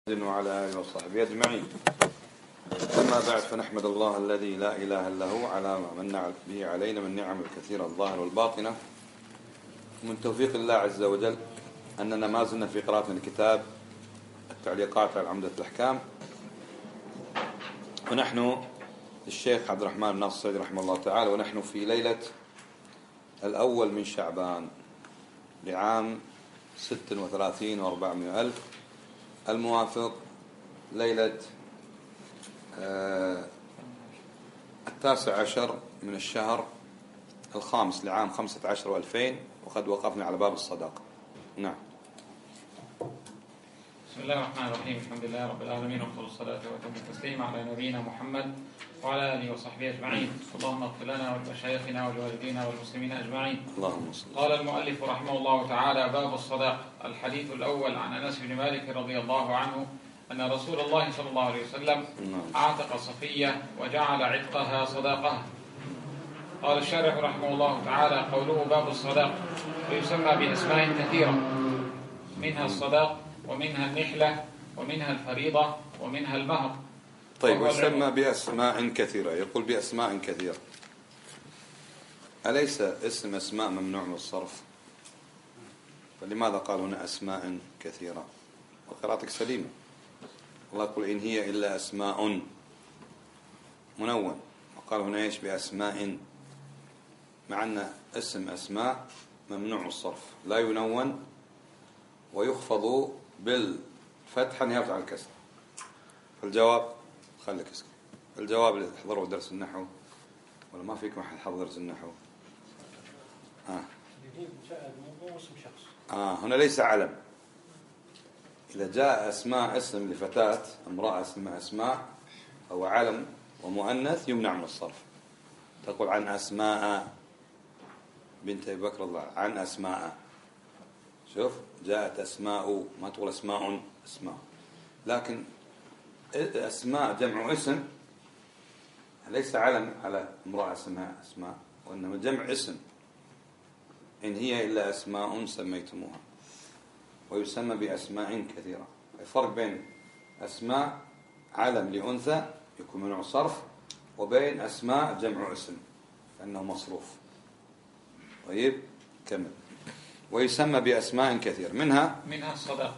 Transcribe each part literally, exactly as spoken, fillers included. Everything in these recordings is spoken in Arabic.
وعلى آله وصحبه أجمعين. أما بعد، فنحمد الله الذي لا إله إلا هو على ما من به علينا من نعم الكثيرة الظاهرة والباطنة، ومن توفيق الله عز وجل أننا ما زلنا في قراءة الكتاب التعليقات على عمدة الأحكام، ونحن الشيخ عبد الرحمن الناصر السعدي رحمه الله تعالى، ونحن في ليلة الأول من شعبان لعام ست وثلاثين وأربعمائة ألف، الموافق ليلة آه التاسع عشر من الشهر الخامس لعام خمسة عشر وألفين، وقد وقفنا على باب الصداقة. نعم. بسم الله الرحمن الرحيم. الحمد لله رب العالمين، وافضل الصلاة واتم التسليم على نبينا محمد وعلى آله وصحبه أجمعين. اللهم اغفر لنا ولمشايخنا ولوالدينا والمسلمين أجمعين. اللهم صل. قال المؤلف رحمه الله تعالى: باب الصداق. الحديث الأول عن أنس بن مالك رضي الله عنه أن رسول الله صلى الله عليه وسلم أعتق صفية وجعل عتقها صداقها. قال الشارح رحمه الله تعالى: قوله باب الصداق، ويسمى بأسماء كثيرة، منها الصداق ومنها النحلة ومنها الفريضة ومنها المهر. طيب، ويسمى بأسماء كثيرة، يقول بأسماء كثيرة، أليس اسم أسماء ممنوع من الصرف؟ فلماذا قال هنا أسماء كثيرة؟ وقراءتك سليمة. الله يقول إن هي إلا أسماء منون، وقال هنا إيش؟ بأسماء، مع أن اسم أسماء ممنوع من الصرف، لا ينون ويخفض بالفتحة نيابة عن الكسر. فالجواب خليك اسكت. الجواب اللي تحضروا درس النحو، ولا ما فيكم أحد حضر درس النحو؟ آه. آه هنا ليس علم. إذا جاء أسماء اسم لفتاة امرأة اسمها أسماء، أو علم ومؤنث يمنع من الصرف. تقول عن أسماء بنت أبي بكر الله عن أسماء. شوف، جاءت أسماء، ما تقول أسماء أسماء. لكن أسماء جمع اسم، ليس علم على امرأة اسمها أسماء، وإنما جمع اسم. إن هي إلا أسماء سميتموها، ويسمى بأسماء كثيرة. الفرق بين أسماء علم لأنثى يكون منع صرف، وبين أسماء جمع اسم فإنه مصروف. طيب كمل. ويسمى بأسماء كثيرة، منها منها الصداق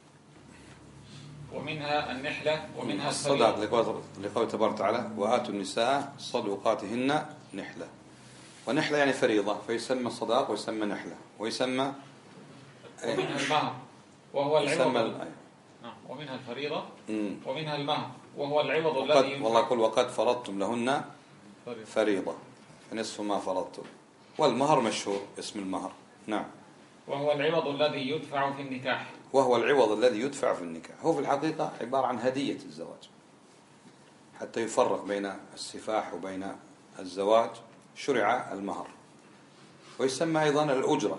ومنها النحلة ومنها الصداق، لقوله تبارك وتعالى: وآتوا النساء صدقاتهن نحلة. ونحلة يعني فريضة، فيسمى الصداق ويسمى نحلة، ويسمى ومنها المهر وهو العوض. ال... ومنها الفريضة مم. ومنها المهر وهو العوض وقد... الذي والله يقول: وقد فرضتم لهن فريضة فنصف ما فرضتم. والمهر مشهور اسم المهر. نعم. وهو العوض الذي يدفع في النكاح. وهو العوض الذي يدفع في النكاح، هو في الحقيقة عبارة عن هدية الزواج، حتى يفرق بين السفاح وبين الزواج شرع المهر. ويسمى أيضا الأجرة،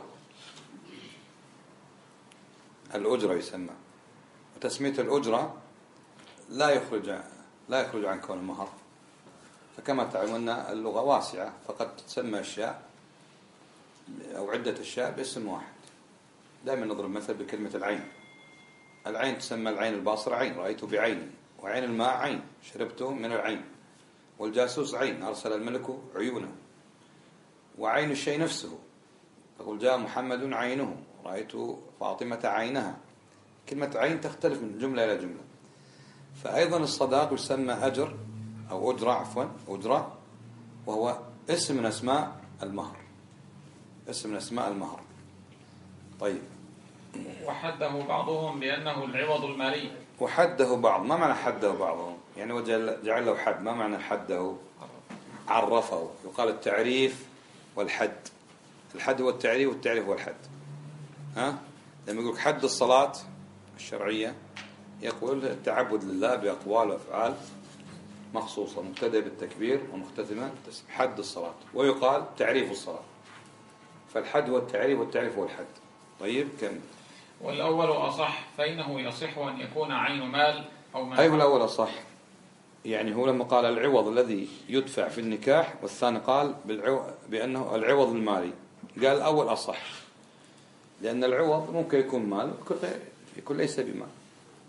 الأجرة يسمى. وتسمية الأجرة لا يخرج لا يخرج عن كون المهر. فكما تعلمون اللغة واسعة، فقد تسمى أشياء أو عدة أشياء باسم واحد. دائما نضرب مثل بكلمة العين. العين تسمى العين الباصرة عين، رأيت بعيني. وعين الماء عين، شربت من العين. والجاسوس عين، أرسل الملك عيونه. وعين الشيء نفسه، تقول جاء محمد عينه، رأيت فاطمة عينها. كلمة عين تختلف من جملة إلى جملة. فأيضا الصداق يسمى أجر أو أجرة، عفوا أجرة، وهو اسم من أسماء المهر، اسم من أسماء المهر. طيب. وحده بعضهم بأنه العوض المالي. وحده بعض، ما معنى حده بعضهم؟ يعني وجعل جعل له حد، ما معنى حده؟ عرفه. يقال التعريف والحد. الحد هو التعريف، والتعريف هو الحد. ها؟ لما يقول حد الصلاة الشرعية، يقول التعبد لله بأقوال وأفعال مخصوصة، مبتدأ بالتكبير ومختتمة بالتسبيح، حد الصلاة. ويقال تعريف الصلاة. فالحد هو التعريف، والتعريف هو الحد. طيب كم؟ والأول أصح، فإنه يصح أن يكون عين مال أو مال. أيوة، الأول أصح. يعني هو لما قال العوض الذي يدفع في النكاح، والثاني قال بالعو... بأنه العوض المالي، قال الأول أصح، لأن العوض ممكن يكون مال، يكون ليس بمال.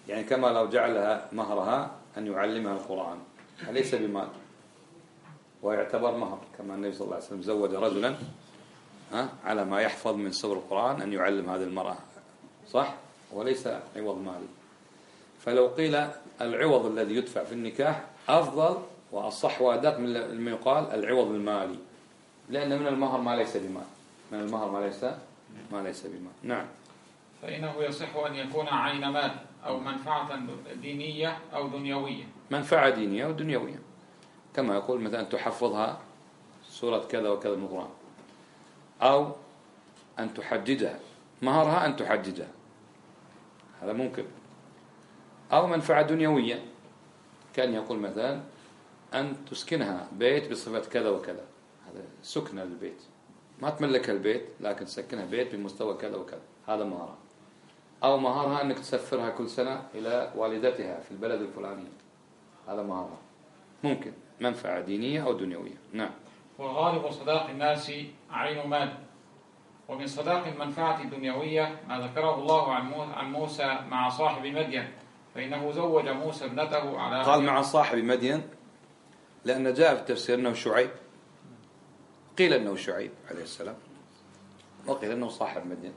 يعني كما لو جعلها مهرها أن يعلمها القرآن، أليس بمال ويعتبر مهر، كما النبي صلى الله عليه وسلم زوج رجلا على ما يحفظ من سور القرآن أن يعلم هذه المرأة، صح؟ وليس عوض مالي. فلو قيل العوض الذي يدفع في النكاح أفضل وأصح وأدق من ما يقال العوض المالي، لأن من المهر ما ليس بمال، من المهر ما ليس ما ليس بمال. نعم. فإنه يصح أن يكون عين مال أو منفعة دينية أو دنيوية. منفعة دينية أو دنيوية، كما يقول مثلا تحفظها سورة كذا وكذا من القرآن، أو أن تحججها، مهرها أن تحججها، هذا ممكن. أو منفعة دنيوية، كان يقول مثلا أن تسكنها بيت بصفة كذا وكذا، هذا سكن البيت، ما تملك البيت لكن تسكنها بيت بمستوى كذا وكذا، هذا مهرها. أو مهرها أنك تسفرها كل سنة إلى والدتها في البلد الفلاني، هذا مهرها. ممكن منفعة دينية أو دنيوية. نعم. وغالب صداق الناس عين مال. ومن صداق المنفعة الدنيوية ما ذكره الله عن موسى مع صاحب مدين، فإنه زوج موسى ابنته على قال مع صاحب مدين لأن جاء في التفسير أنه شعيب، قيل أنه شعيب عليه السلام وقيل أنه صاحب مدين،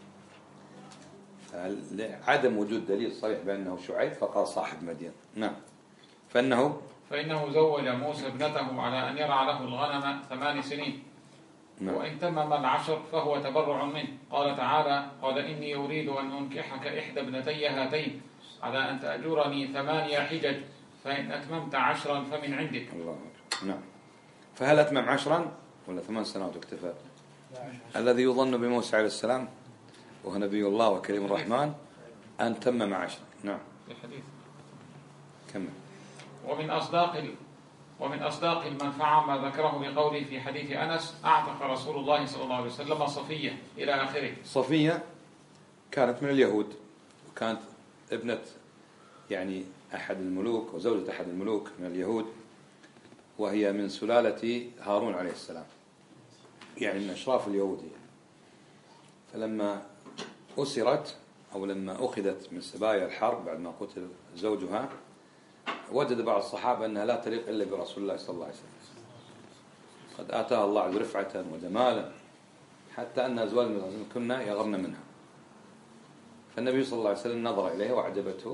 عدم وجود دليل صريح بأنه شعيب فقال صاحب مدين. نعم. فإنه فإنه زوج موسى ابنته على أن يرعى له الغنم ثمان سنين. نعم. وإن تمم العشر فهو تبرع منه. قال تعالى: قال إني أريد أن أنكحك إحدى ابنتي هاتين على أن تأجرني ثمانية حجج فإن أتممت عشرا فمن عندك. الله. نعم. فهل أتمم عشرا ولا ثمان سنوات اكتفى؟ الذي يظن بموسى عليه السلام وهو نبي الله وكريم الرحمن أن تمم عشرا. نعم. الحديث. كمل. ومن أصداق ال... ومن أصداق المنفعة ما ذكره بقوله في حديث أنس: أعتق رسول الله صلى الله عليه وسلم صفية إلى آخره. صفية كانت من اليهود، وكانت ابنة يعني أحد الملوك وزوجة أحد الملوك من اليهود، وهي من سلالة هارون عليه السلام، يعني من أشراف اليهودية. فلما أسرت أو لما أخذت من سبايا الحرب بعد ما قتل زوجها، وجد بعض الصحابة أنها لا تليق إلا برسول الله صلى الله عليه وسلم، قد آتاها الله عز رفعة وجمالا حتى أن أزواج المسلمين كنا يغرن منها. فالنبي صلى الله عليه وسلم نظر إليها وأعجبته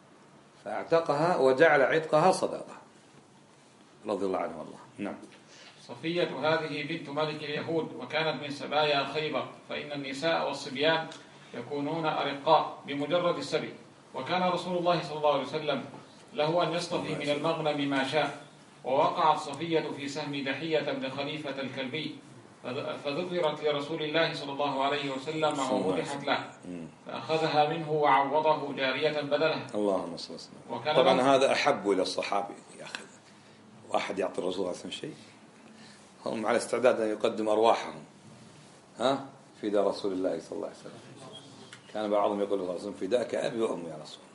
فاعتقها وجعل عتقها صداقة رضي الله عنه والله. نعم. صفية هذه بنت ملك اليهود، وكانت من سبايا خيبر، فإن النساء والصبيان يكونون أرقاء بمجرد السبي، وكان رسول الله صلى الله عليه وسلم له أن يصطفي من المغنم ما شاء. ووقعت صفية في سهم دحية بن خليفة الكلبي، فذكرت لرسول الله صلى الله عليه وسلم ومدحت له، فأخذها منه وعوضه جارية بدلها. اللهم صل وسلم. طبعا هذا أحب إلى الصحابي يأخذ واحد يعطي الرسول صلى الله عليه وسلم شيء، هم على استعداد أن يقدم أرواحهم ها فداء رسول الله صلى الله عليه وسلم. كان بعضهم يقول صلى الله عليه وسلم: فداك أبي وأمي يا رسول الله.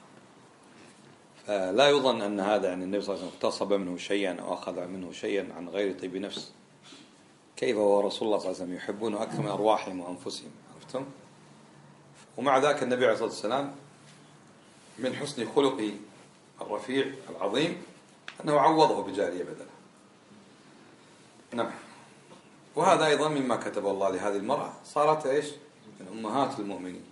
فلا يظن أن هذا يعني النبي صلى الله عليه وسلم اغتصب منه شيئا أو أخذ منه شيئا عن غير طيب نفس. كيف هو رسول الله صلى الله عليه وسلم يحبونه أكثر من أرواحهم وأنفسهم، عرفتم؟ ومع ذاك النبي عليه الصلاة والسلام من حسن خلقه الرفيع العظيم أنه عوضه بجارية بدله. نعم. وهذا أيضا مما كتب الله لهذه المرأة، صارت إيش؟ من أمهات المؤمنين،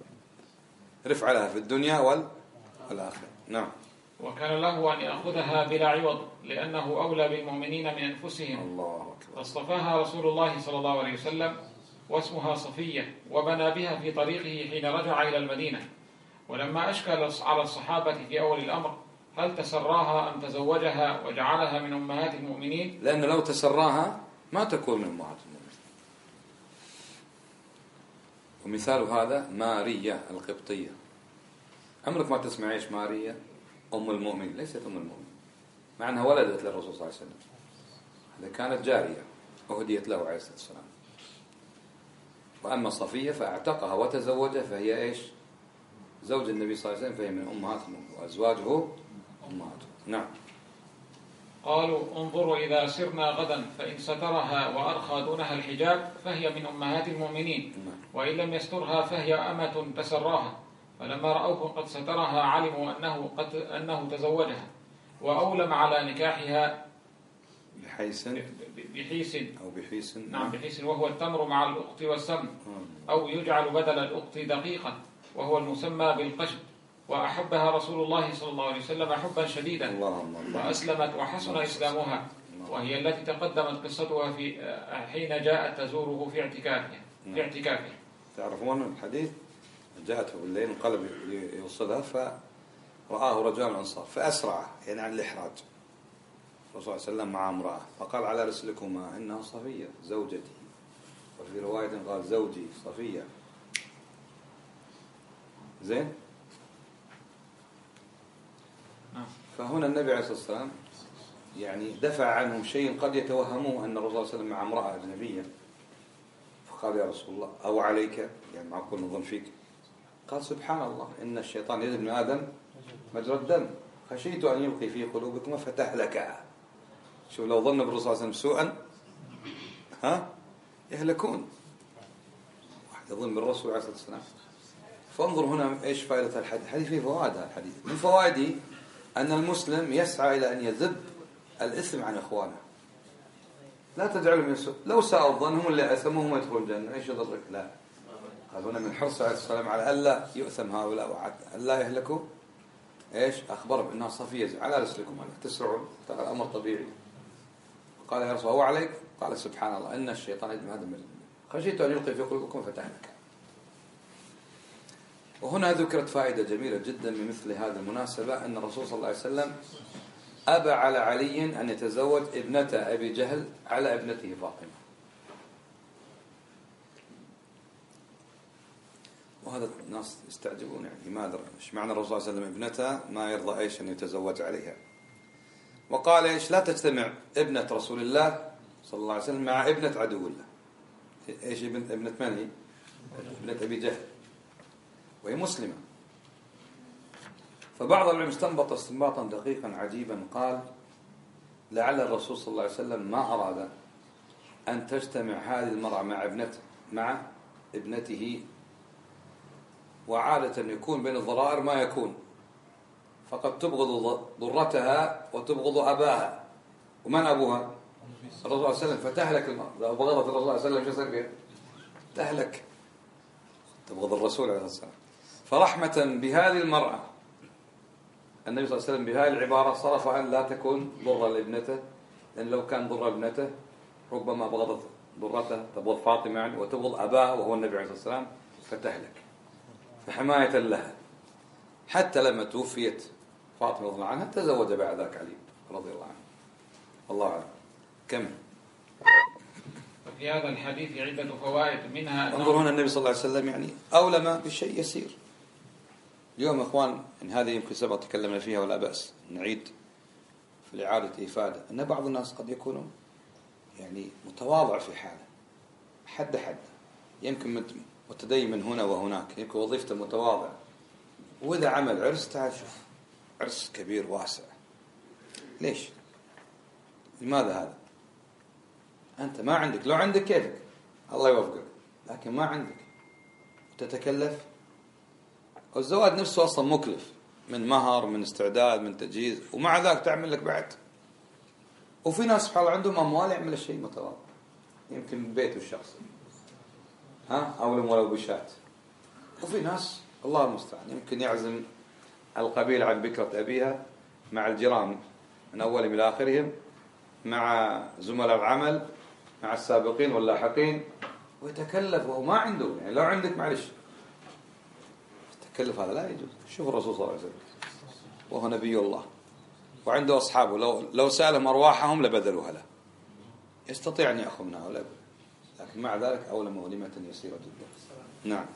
رفع لها في الدنيا والآخرة. نعم. وكان له أن يأخذها بلا عوض لأنه أولى بالمؤمنين من أنفسهم. الله أكبر. فاصطفاها رسول الله صلى الله عليه وسلم واسمها صفية، وبنى بها في طريقه حين رجع إلى المدينة. ولما أشكل على الصحابة في أول الأمر هل تسراها أم تزوجها وجعلها من أمهات المؤمنين، لأن لو تسراها ما تكون من أمهات المؤمنين. ومثال هذا ماريا القبطية. عمرك ما تسمع إيش ماريا أم المؤمن؟ ليست أم المؤمن، مع أنها ولدت للرسول صلى الله عليه وسلم. هذا كانت جارية وهديت له عليه الصلاة والسلام. وأما صفية فاعتقها وتزوجها فهي إيش؟ زوج النبي صلى الله عليه وسلم، فهي من أمهات المؤمنين وأزواجه أمهاته. نعم. قالوا: انظروا إذا سرنا غدا فإن سترها وأرخى دونها الحجاب فهي من أمهات المؤمنين، وإن لم يسترها فهي أمة تسراها. فلما رأوه قد سترها علموا أنه, قد أنه تزوجها، وأولم على نكاحها بحيث بحيث أو بحيث نعم بحيث وهو التمر مع الأخت والسم، أو يجعل بدل الأخت دقيقا وهو المسمى بالقشب. وأحبها رسول الله صلى الله عليه وسلم حبا شديدا، وأسلمت وحسن إسلامها، وهي التي تقدمت قصتها في حين جاءت تزوره في اعتكافه في اعتكافه. تعرفون الحديث؟ جاءته بالليل انقلب يوصلها فرآه رجال الأنصار فأسرع، يعني عن الإحراج. الرسول صلى الله عليه وسلم مع امرأة فقال على رسلكما إنها صفية زوجتي، وفي رواية قال زوجي صفية. زين. فهنا النبي عليه الصلاة والسلام يعني دفع عنهم شيء قد يتوهموه أن الرسول صلى الله عليه وسلم مع امرأة أجنبية، فقال يا رسول الله أو عليك، يعني معقول نظن فيك؟ قال سبحان الله إن الشيطان يجري ابن آدم مجرى الدم، خشيت أن يلقي في قلوبكم فتهلكا. شوف لو ظن بالرسول صلى الله عليه وسلم سوءا ها يهلكون. واحد يظن بالرسول عليه الصلاة والسلام. فانظر هنا ايش فائدة الحديث. الحديث فيه فوائد. هذا الحديث من فوائده أن المسلم يسعى إلى أن يذب الإثم عن إخوانه، لا تجعلهم يسوء. لو ساءوا الظن هم اللي أثموهم يدخلون الجنة، ايش يضرك؟ لا. قال هنا من حرص عليه السلام على ألا يؤثم هؤلاء وألا يهلكوا. ايش أخبر بأنها صفية على رسلكم أن تسرعوا، ترى الأمر طبيعي. قال يا رسول الله عليك؟ قال سبحان الله إن الشيطان يجمع هذا المجد، خشيت أن يلقي في قلوبكم فتهلك. وهنا ذكرت فائدة جميلة جدا من مثل هذه المناسبة، أن الرسول صلى الله عليه وسلم أبى على علي أن يتزوج ابنة أبي جهل على ابنته فاطمة. وهذا الناس يستعجبون، يعني لماذا؟ ايش معنى الرسول صلى الله عليه وسلم ابنته ما يرضى ايش أن يتزوج عليها؟ وقال ايش لا تجتمع ابنة رسول الله صلى الله عليه وسلم مع ابنة عدو الله. ايش ابنة ابنة من هي؟ ابنة أبي جهل، وهي مسلمة. فبعض العلماء استنبط استنباطا دقيقا عجيبا، قال لعل الرسول صلى الله عليه وسلم ما أراد أن تجتمع هذه المرأة مع ابنته مع ابنته، وعادة يكون بين الضرائر ما يكون، فقد تبغض ضرتها وتبغض أباها. ومن أبوها؟ الرسول صلى الله عليه وسلم. فتهلك المرأة. لو بغضت الرسول صلى الله عليه وسلم شو يصير فيها؟ تهلك. تبغض الرسول عليه الصلاة والسلام. فرحمة بهذه المرأة النبي صلى الله عليه وسلم بهذه العبارة صرف أن لا تكون ضرة لابنته، لأن لو كان ضرة ابنته ربما بغضت ضرته، تبغض فاطمة يعني وتبغض أباه وهو النبي عليه الصلاة والسلام، فتهلك. فحماية لها حتى لما توفيت فاطمة رضي الله عنها تزوج بعد ذاك علي رضي الله عنه. الله أعلم. كم في هذا الحديث عدة فوائد، منها انظر هنا النبي صلى الله عليه وسلم يعني أولم بشيء يسير. اليوم أخوان إن هذه يمكن سبق تكلمنا فيها ولا بأس نعيد في الإعادة إفادة، أن بعض الناس قد يكونوا يعني متواضع في حاله، حد حد يمكن متدين من هنا وهناك، يمكن وظيفته متواضع، وإذا عمل عرس تعال شوف عرس كبير واسع. ليش؟ لماذا هذا؟ أنت ما عندك، لو عندك كيفك الله يوفقك، لكن ما عندك وتتكلف. والزواج نفسه أصلا مكلف، من مهر من استعداد من تجهيز، ومع ذلك تعمل لك بعد. وفي ناس سبحان الله عندهم أموال يعمل الشيء متواضع، يمكن بيته الشخصي ها أولم ولو بشات. وفي ناس الله المستعان يمكن يعزم القبيلة عن بكرة أبيها مع الجيران من أولهم إلى آخرهم، مع زملاء العمل، مع السابقين واللاحقين، ويتكلف وهو ما عنده. يعني لو عندك معلش تكلف، هذا لا يجوز. شوف الرسول صلى الله عليه وسلم وهو نبي الله وعنده أصحابه، لو لو سألهم أرواحهم لبذلوها له، يستطيع أن يأخذ منها ولا، لكن مع ذلك أولم ولمة يسيرة جدا. نعم.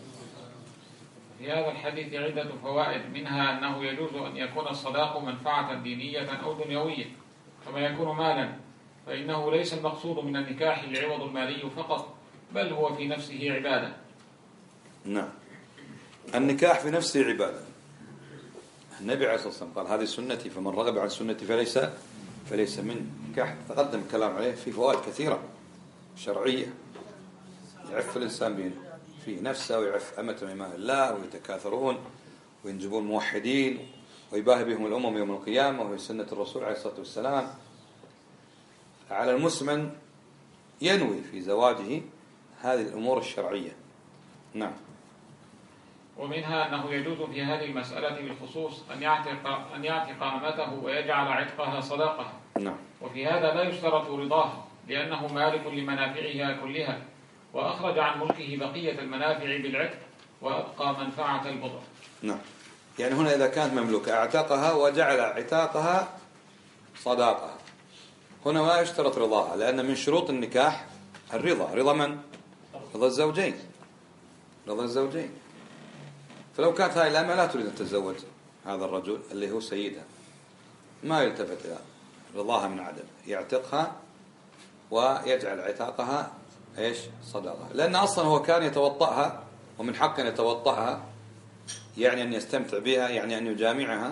في هذا الحديث عدة فوائد، منها أنه يجوز أن يكون الصداق منفعة دينية أو دنيوية كما يكون مالا، فإنه ليس المقصود من النكاح العوض المالي فقط، بل هو في نفسه عبادة. نعم، النكاح في نفسه عبادة. النبي عليه الصلاة والسلام قال هذه سنتي فمن رغب عن سنتي فليس فليس من نكاح. تقدم الكلام عليه في فوائد كثيرة شرعية يعف الإنسان فيه نفسه ويعف أمة من إماء الله ويتكاثرون وينجبون موحدين ويباهي بهم الأمم يوم القيامة وهي سنة الرسول عليه الصلاة والسلام. فعلى المسلم أن ينوي في زواجه هذه الأمور الشرعية. نعم. ومنها أنه يجوز في هذه المسألة بالخصوص أن يعتق أن يعتق أمته ويجعل عتقها صداقة. نعم. وفي هذا لا يشترط رضاه لأنه مالك لمنافعها كلها، وأخرج عن ملكه بقية المنافع بالعتق وأبقى منفعة البضع. نعم. يعني هنا إذا كانت مملوكة اعتقها وجعل عتاقها صداقة، هنا ما يشترط رضاها، لأن من شروط النكاح الرضا. رضا من؟ رضا الزوجين. رضا الزوجين. فلو كانت هاي الأمة لا تريد أن تتزوج هذا الرجل اللي هو سيدها، ما يلتفت إلى رضاها من عدم، يعتقها ويجعل عتاقها إيش؟ صداقة. لأن أصلا هو كان يتوطأها، ومن حق أن يتوطأها، يعني أن يستمتع بها، يعني أن يجامعها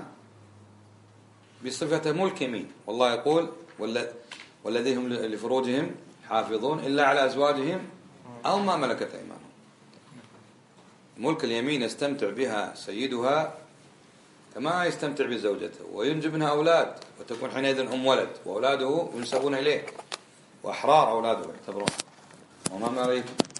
بصفة ملك يمين. والله يقول والذين هم لفروجهم حافظون إلا على أزواجهم أو ما ملكت أيمانهم. ملك اليمين يستمتع بها سيدها كما يستمتع بزوجته، وينجب منها أولاد، وتكون حينئذ أم ولد، وأولاده ينسبون إليه، وأحرار أولاده يعتبرون وما مالك.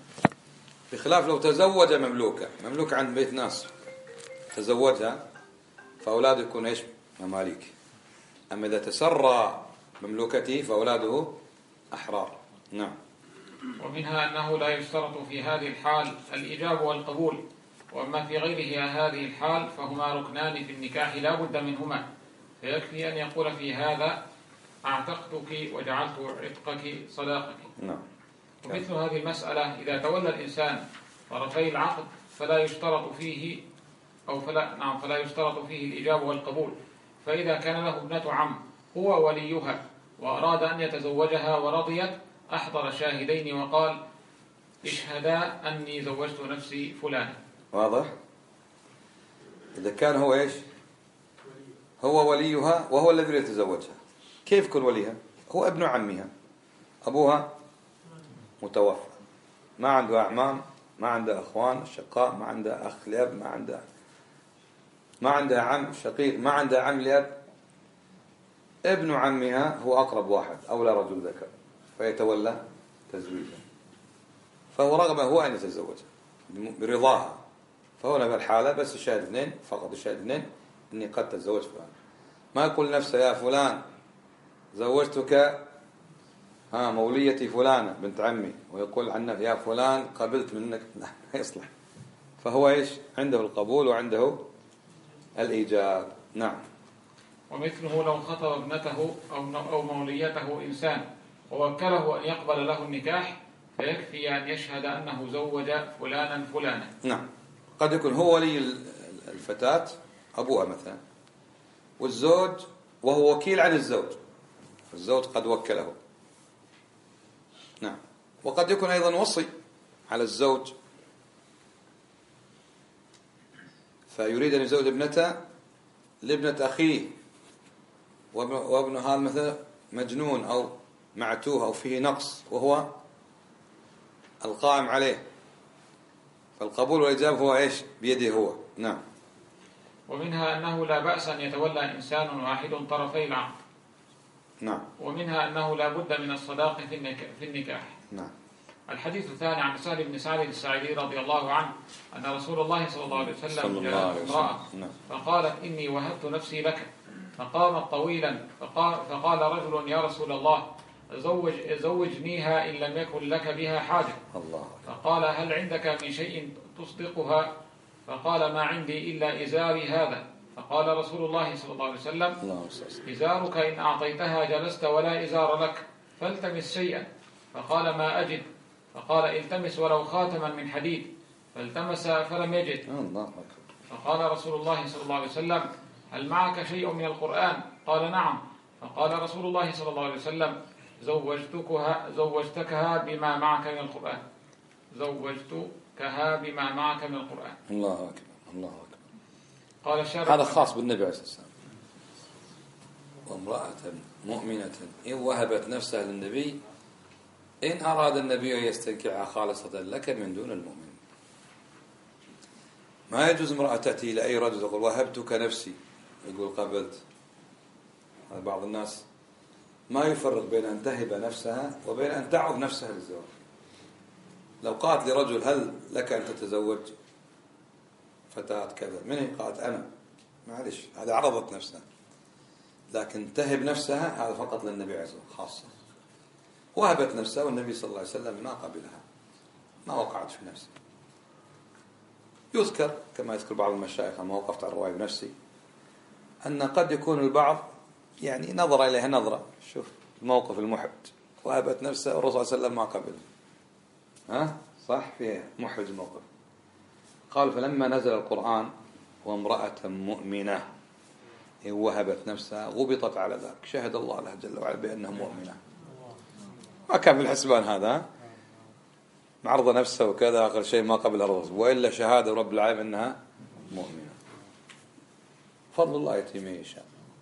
بخلاف لو تزوج مملوكة مملوكة عند بيت ناس تزوجها، فأولاده يكون إيش؟ مماليك. أما إذا تسرى مملوكته فأولاده أحرار. نعم. ومنها أنه لا يشترط في هذه الحال الإجاب والقبول، وأما في غيرها هذه الحال فهما ركنان في النكاح لا بد منهما، فيكفي أن يقول في هذا أعتقتك وجعلت عتقك صداقك. نعم. ومثل هذه المسألة إذا تولى الإنسان طرفي العقد فلا يشترط فيه أو فلا نعم فلا يشترط فيه الإجاب والقبول. فإذا كان له ابنة عم هو وليها وأراد أن يتزوجها ورضيت، أحضر شاهدين وقال اشهدا أني زوجت نفسي فلان. واضح؟ إذا كان هو إيش؟ هو وليها وهو الذي يتزوجها. كيف يكون وليها؟ هو ابن عمها، أبوها متوفى، ما عنده أعمام، ما عنده أخوان شقاء، ما عنده أخ لأب، ما عنده ما عنده عم شقيق، ما عنده عم لأب. ابن عمها هو أقرب واحد، أولى رجل ذكر، فيتولى تزويجها. فهو رغبة هو أن يتزوجها برضاها. فهنا بالحالة بس الشاهد اثنين فقط، الشاهد اثنين إني قد تزوج فلان. ما يقول نفسه يا فلان زوجتك ها موليتي فلانة بنت عمي، ويقول عنه يا فلان قبلت منك. لا يصلح. فهو إيش؟ عنده القبول وعنده الإيجاب. نعم. ومثله لو خطب ابنته أو موليته إنسان ووكله أن يقبل له النكاح فيكفي أن يشهد أنه زوج فلانا فلانا. نعم. قد يكون هو ولي الفتاة أبوها مثلا، والزوج وهو وكيل عن الزوج، الزوج قد وكله. نعم. وقد يكون أيضا وصي على الزوج، فيريد أن يزوج ابنته لابنة أخيه، وابن هذا مثلا مجنون أو معتوه أو فيه نقص وهو القائم عليه، فالقبول والإجابة هو إيش؟ بيده هو. نعم. ومنها أنه لا بأس أن يتولى إنسان واحد طرفي العقد. نعم. ومنها أنه لا بد من الصداق في النكاح. نعم. الحديث الثاني عن سهل بن سعد الساعدي رضي الله عنه أن رسول الله صلى الله عليه وسلم جاء امرأة فقالت إني وهبت نفسي لك، فقامت طويلا فقال, فقال رجل يا رسول الله زوج زوجنيها إن لم يكن لك بها حاجة. الله. فقال هل عندك من شيء تصدقها؟ فقال ما عندي إلا إزاري هذا. فقال رسول الله صلى الله عليه وسلم إزارك إن أعطيتها جلست ولا إزار لك، فالتمس شيئا. فقال ما أجد. فقال التمس ولو خاتما من حديد، فالتمس فلم يجد. فقال رسول الله صلى الله عليه وسلم هل معك شيء من القرآن؟ قال نعم. فقال رسول الله صلى الله عليه وسلم زوجتكها زوجتكها بما معك من القرآن زوجتكها بما معك من القرآن. الله أكبر. الله أكبر. قال الشارع هذا خاص بالنبي عليه الصلاة والسلام. وامرأة مؤمنة إن وهبت نفسها للنبي إن أراد النبي أن يستنكعها خالصة لك من دون المؤمن. ما يجوز امرأة تأتي إلى أي رجل تقول وهبتك نفسي، يقول قبلت. بعض الناس ما يفرق بين أن تهب نفسها وبين أن تعرض نفسها للزواج. لو قالت لرجل هل لك أن تتزوج فتاة كذا، من هي؟ قالت أنا، معلش هذا عرضت نفسها. لكن تهب نفسها هذا فقط للنبي عليه الصلاة والسلام خاصة. وهبت نفسها والنبي صلى الله عليه وسلم ما قبلها، ما وقعت في نفسه. يذكر كما يذكر بعض المشايخ، ما وقفت على الرواية بنفسي، أن قد يكون البعض يعني نظر إليها نظرة، شوف الموقف المحرج، وهبت نفسها والرسول صلى الله عليه وسلم ما قبل. ها صح، فيها محرج الموقف. قال فلما نزل القرآن وامرأة مؤمنة وهبت نفسها غبطت على ذلك، شهد الله لها جل وعلا بأنها مؤمنة. ما كان في الحسبان هذا، معرض نفسه وكذا، آخر شيء ما قبل الرسول، وإلا شهادة رب العالمين أنها مؤمنة. فضل الله يأتي من يشاء.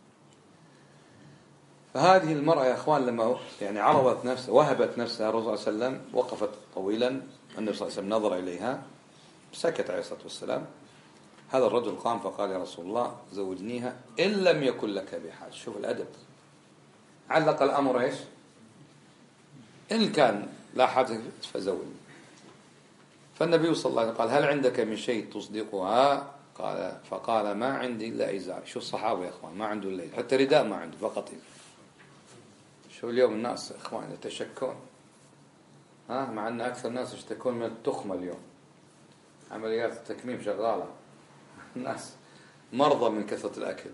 فهذه المرأة يا أخوان لما يعني عرضت نفسها وهبت نفسها، الرسول صلى الله عليه وسلم وقفت طويلا، النبي صلى الله عليه وسلم نظر إليها، سكت عليه الصلاة والسلام. هذا الرجل قام فقال يا رسول الله زوجنيها إن لم يكن لك بحاجة. شوف الأدب، علق الأمر إيش؟ إن كان لا حاجة فزوجني. فالنبي صلى الله عليه وسلم قال هل عندك من شيء تصدقها؟ قال فقال ما عندي إلا إزار. شو الصحابة يا إخوان، ما عنده إلا حتى رداء ما عنده فقط. شو اليوم الناس يا إخوان يتشكون، ها مع أن أكثر الناس يشتكون من التخمة اليوم، عمليات التكميم شغالة، الناس مرضى من كثرة الأكل.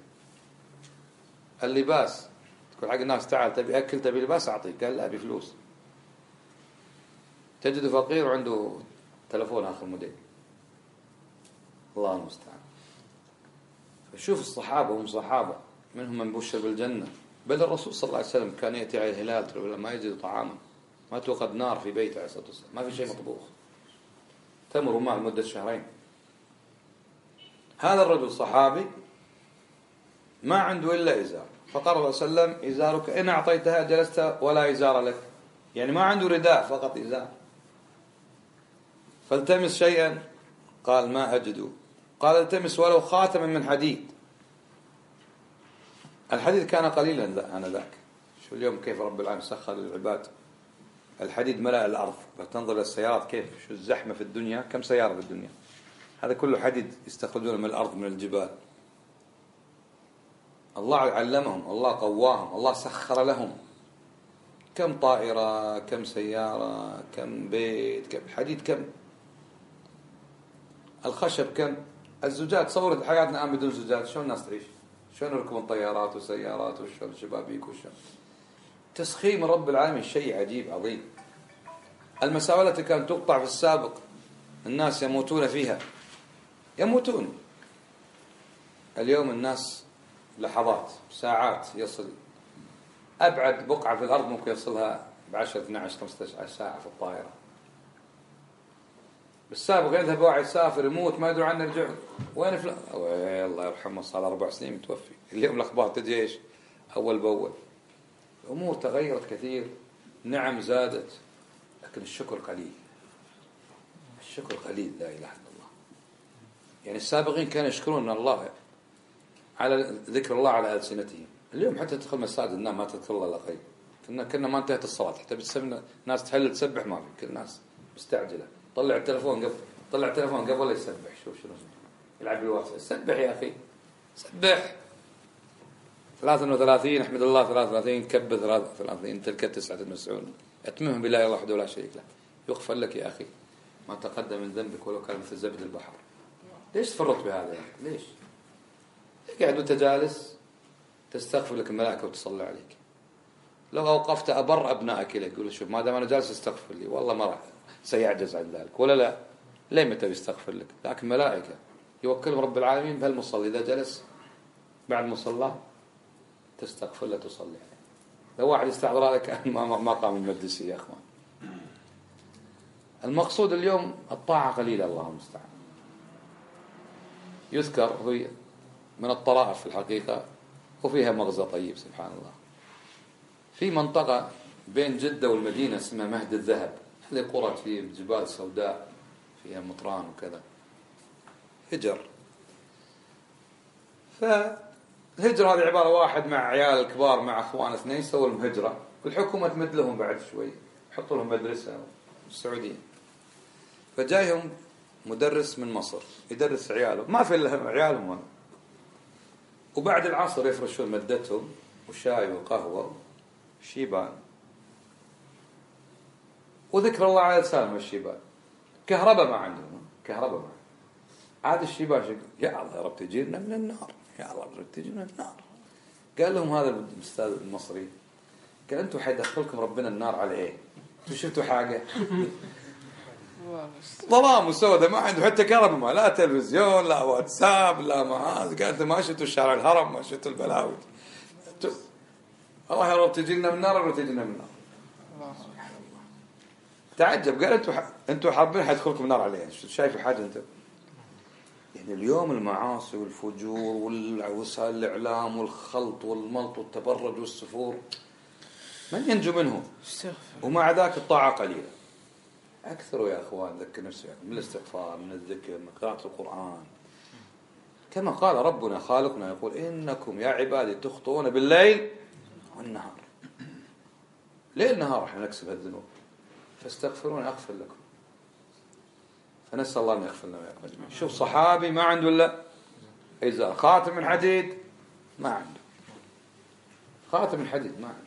اللباس تقول حق الناس تعال تبي أكل تبي لباس أعطيك، قال لا أبي فلوس. تجد فقير وعنده تلفون آخر موديل، الله المستعان. فشوف الصحابة هم صحابة، منهم من بشر بالجنة، بل الرسول صلى الله عليه وسلم كان يأتي على الهلال ما يجد طعاما، ما توقد نار في بيته عليه الصلاة والسلام، ما في شيء مطبوخ، تمر معه لمدة شهرين. هذا الرجل صحابي ما عنده إلا إزار، فقال الله صلى الله عليه وسلم إزارك إن أعطيتها جلست ولا إزار لك، يعني ما عنده رداء فقط إزار. فالتمس شيئا، قال ما أجد. قال التمس ولو خاتما من حديد. الحديد كان قليلا آنذاك، شو اليوم كيف رب العالمين سخر للعباد الحديد ملأ الأرض. فتنظر للسيارات كيف، شو الزحمة في الدنيا، كم سيارة في الدنيا، هذا كله حديد يستخرجونه من الأرض من الجبال. الله علمهم، الله قواهم، الله سخر لهم كم طائرة، كم سيارة، كم بيت، كم حديد، كم الخشب، كم الزجاج. تصورت حياتنا الآن بدون زجاج شلون الناس تعيش، شلون يركبون طيارات وسيارات وشلون شبابيك وشلون. تسخير من رب العالمين شيء عجيب عظيم. المساوئ التي كانت تقطع في السابق الناس يموتون فيها، يموتون. اليوم الناس لحظات ساعات يصل أبعد بقعة في الأرض ممكن يصلها بعشرة اثني عشر خمسة عشر ساعة في الطائرة. بالسابق يذهب واحد يسافر يموت ما يدري عنه يرجع وين فلان، الله يرحمه صار أربع سنين متوفي. اليوم الأخبار تجي إيش أول بأول. الأمور تغيرت كثير، نعم زادت، لكن الشكر قليل، الشكر قليل. لا إله إلا الله. يعني السابقين كانوا يشكرون الله على ذكر الله على ألسنتهم. اليوم حتى تدخل مساجد الناس ما تذكر الله إلا قليل. كنا كنا ما انتهت الصلاة حتى بتسمى ناس تحلل تسبح ما في، كل الناس مستعجلة. طلع التلفون قبل طلع التلفون قبل يسبح. شوف شنو يلعب بالواتس، سبح يا أخي سبح. ثلاثة وثلاثين احمد الله، ثلاثة وثلاثين كبر، ثلاثة وثلاثين تلك تسعة وتسعون اتمهم بالله وحده ولا شريك له، يغفر لك يا أخي ما تقدم من ذنبك ولو كان مثل زبد البحر. ليش تفرط بهذا يعني؟ ليش قاعد وانت جالس تستغفر لك الملائكة وتصلي عليك؟ لو أوقفت أبر أبنائك إليك يقول شوف ما دام أنا جالس استغفر لي والله ما راح سيعجز عن ذلك ولا لا، ليه متى بيستغفر لك؟ لكن ملائكة يوكلهم رب العالمين بهالمصلي إذا جلس بعد مصلاه تستغفر له تصلي عليه. لو واحد يستحضر هذا كأن ما قام المجلس يا أخوان. المقصود اليوم الطاعة قليلة، الله المستعان. يذكر هو من الطرائف في الحقيقة وفيها مغزى طيب سبحان الله. في منطقة بين جدة والمدينة اسمها مهد الذهب، هذه قرى في جبال سوداء فيها مطران وكذا. هجر. فالهجرة هذه عبارة واحد مع عيال الكبار مع أخوان اثنين يسووا لهم هجرة، والحكومة تمد لهم بعد شوي، يحطوا لهم مدرسة السعودية. فجايهم مدرس من مصر يدرس عياله، ما في إلا عيالهم هنا، وبعد العصر يفرشون مدتهم وشاي وقهوة وشيبان، وذكر الله على لسانهم الشيبان. كهرباء ما عندهم، كهرباء ما عاد الشيبان شكل يا الله يا رب تجيرنا من النار، يا الله يا رب تجيرنا من النار. قال لهم هذا الأستاذ المصري، قال أنتم حيدخلكم ربنا النار على إيه؟ أنتم شفتوا حاجة؟ ظلام وسودة، ما عنده حتى كهرباء، ما لا تلفزيون لا واتساب لا ما هذا. قال ما شفتوا شارع الهرم، ما شفتوا البلاوي. الله يا رب تجينا من النار ولا تجينا من النار. تعجب، قال انتوا انتوا حابين حيدخلكم النار عليه، شايفوا حاجه انت؟ يعني اليوم المعاصي والفجور والوسائل الاعلام والخلط والملط والتبرج والسفور من ينجو منه؟ ومع ذاك الطاعه قليله. أكثروا يا أخوان، ذكر نفسك من الاستغفار، من الذكر، من قراءة القرآن. كما قال ربنا خالقنا يقول إنكم يا عبادي تخطئون بالليل والنهار. ليل نهار احنا نكسب هالذنوب، فاستغفرون أغفر لكم. فنسأل الله أن يغفر لنا ويقبل جميعا. شوف صحابي ما عنده إلا إزار، خاتم من حديد ما عنده، خاتم من حديد ما عنده.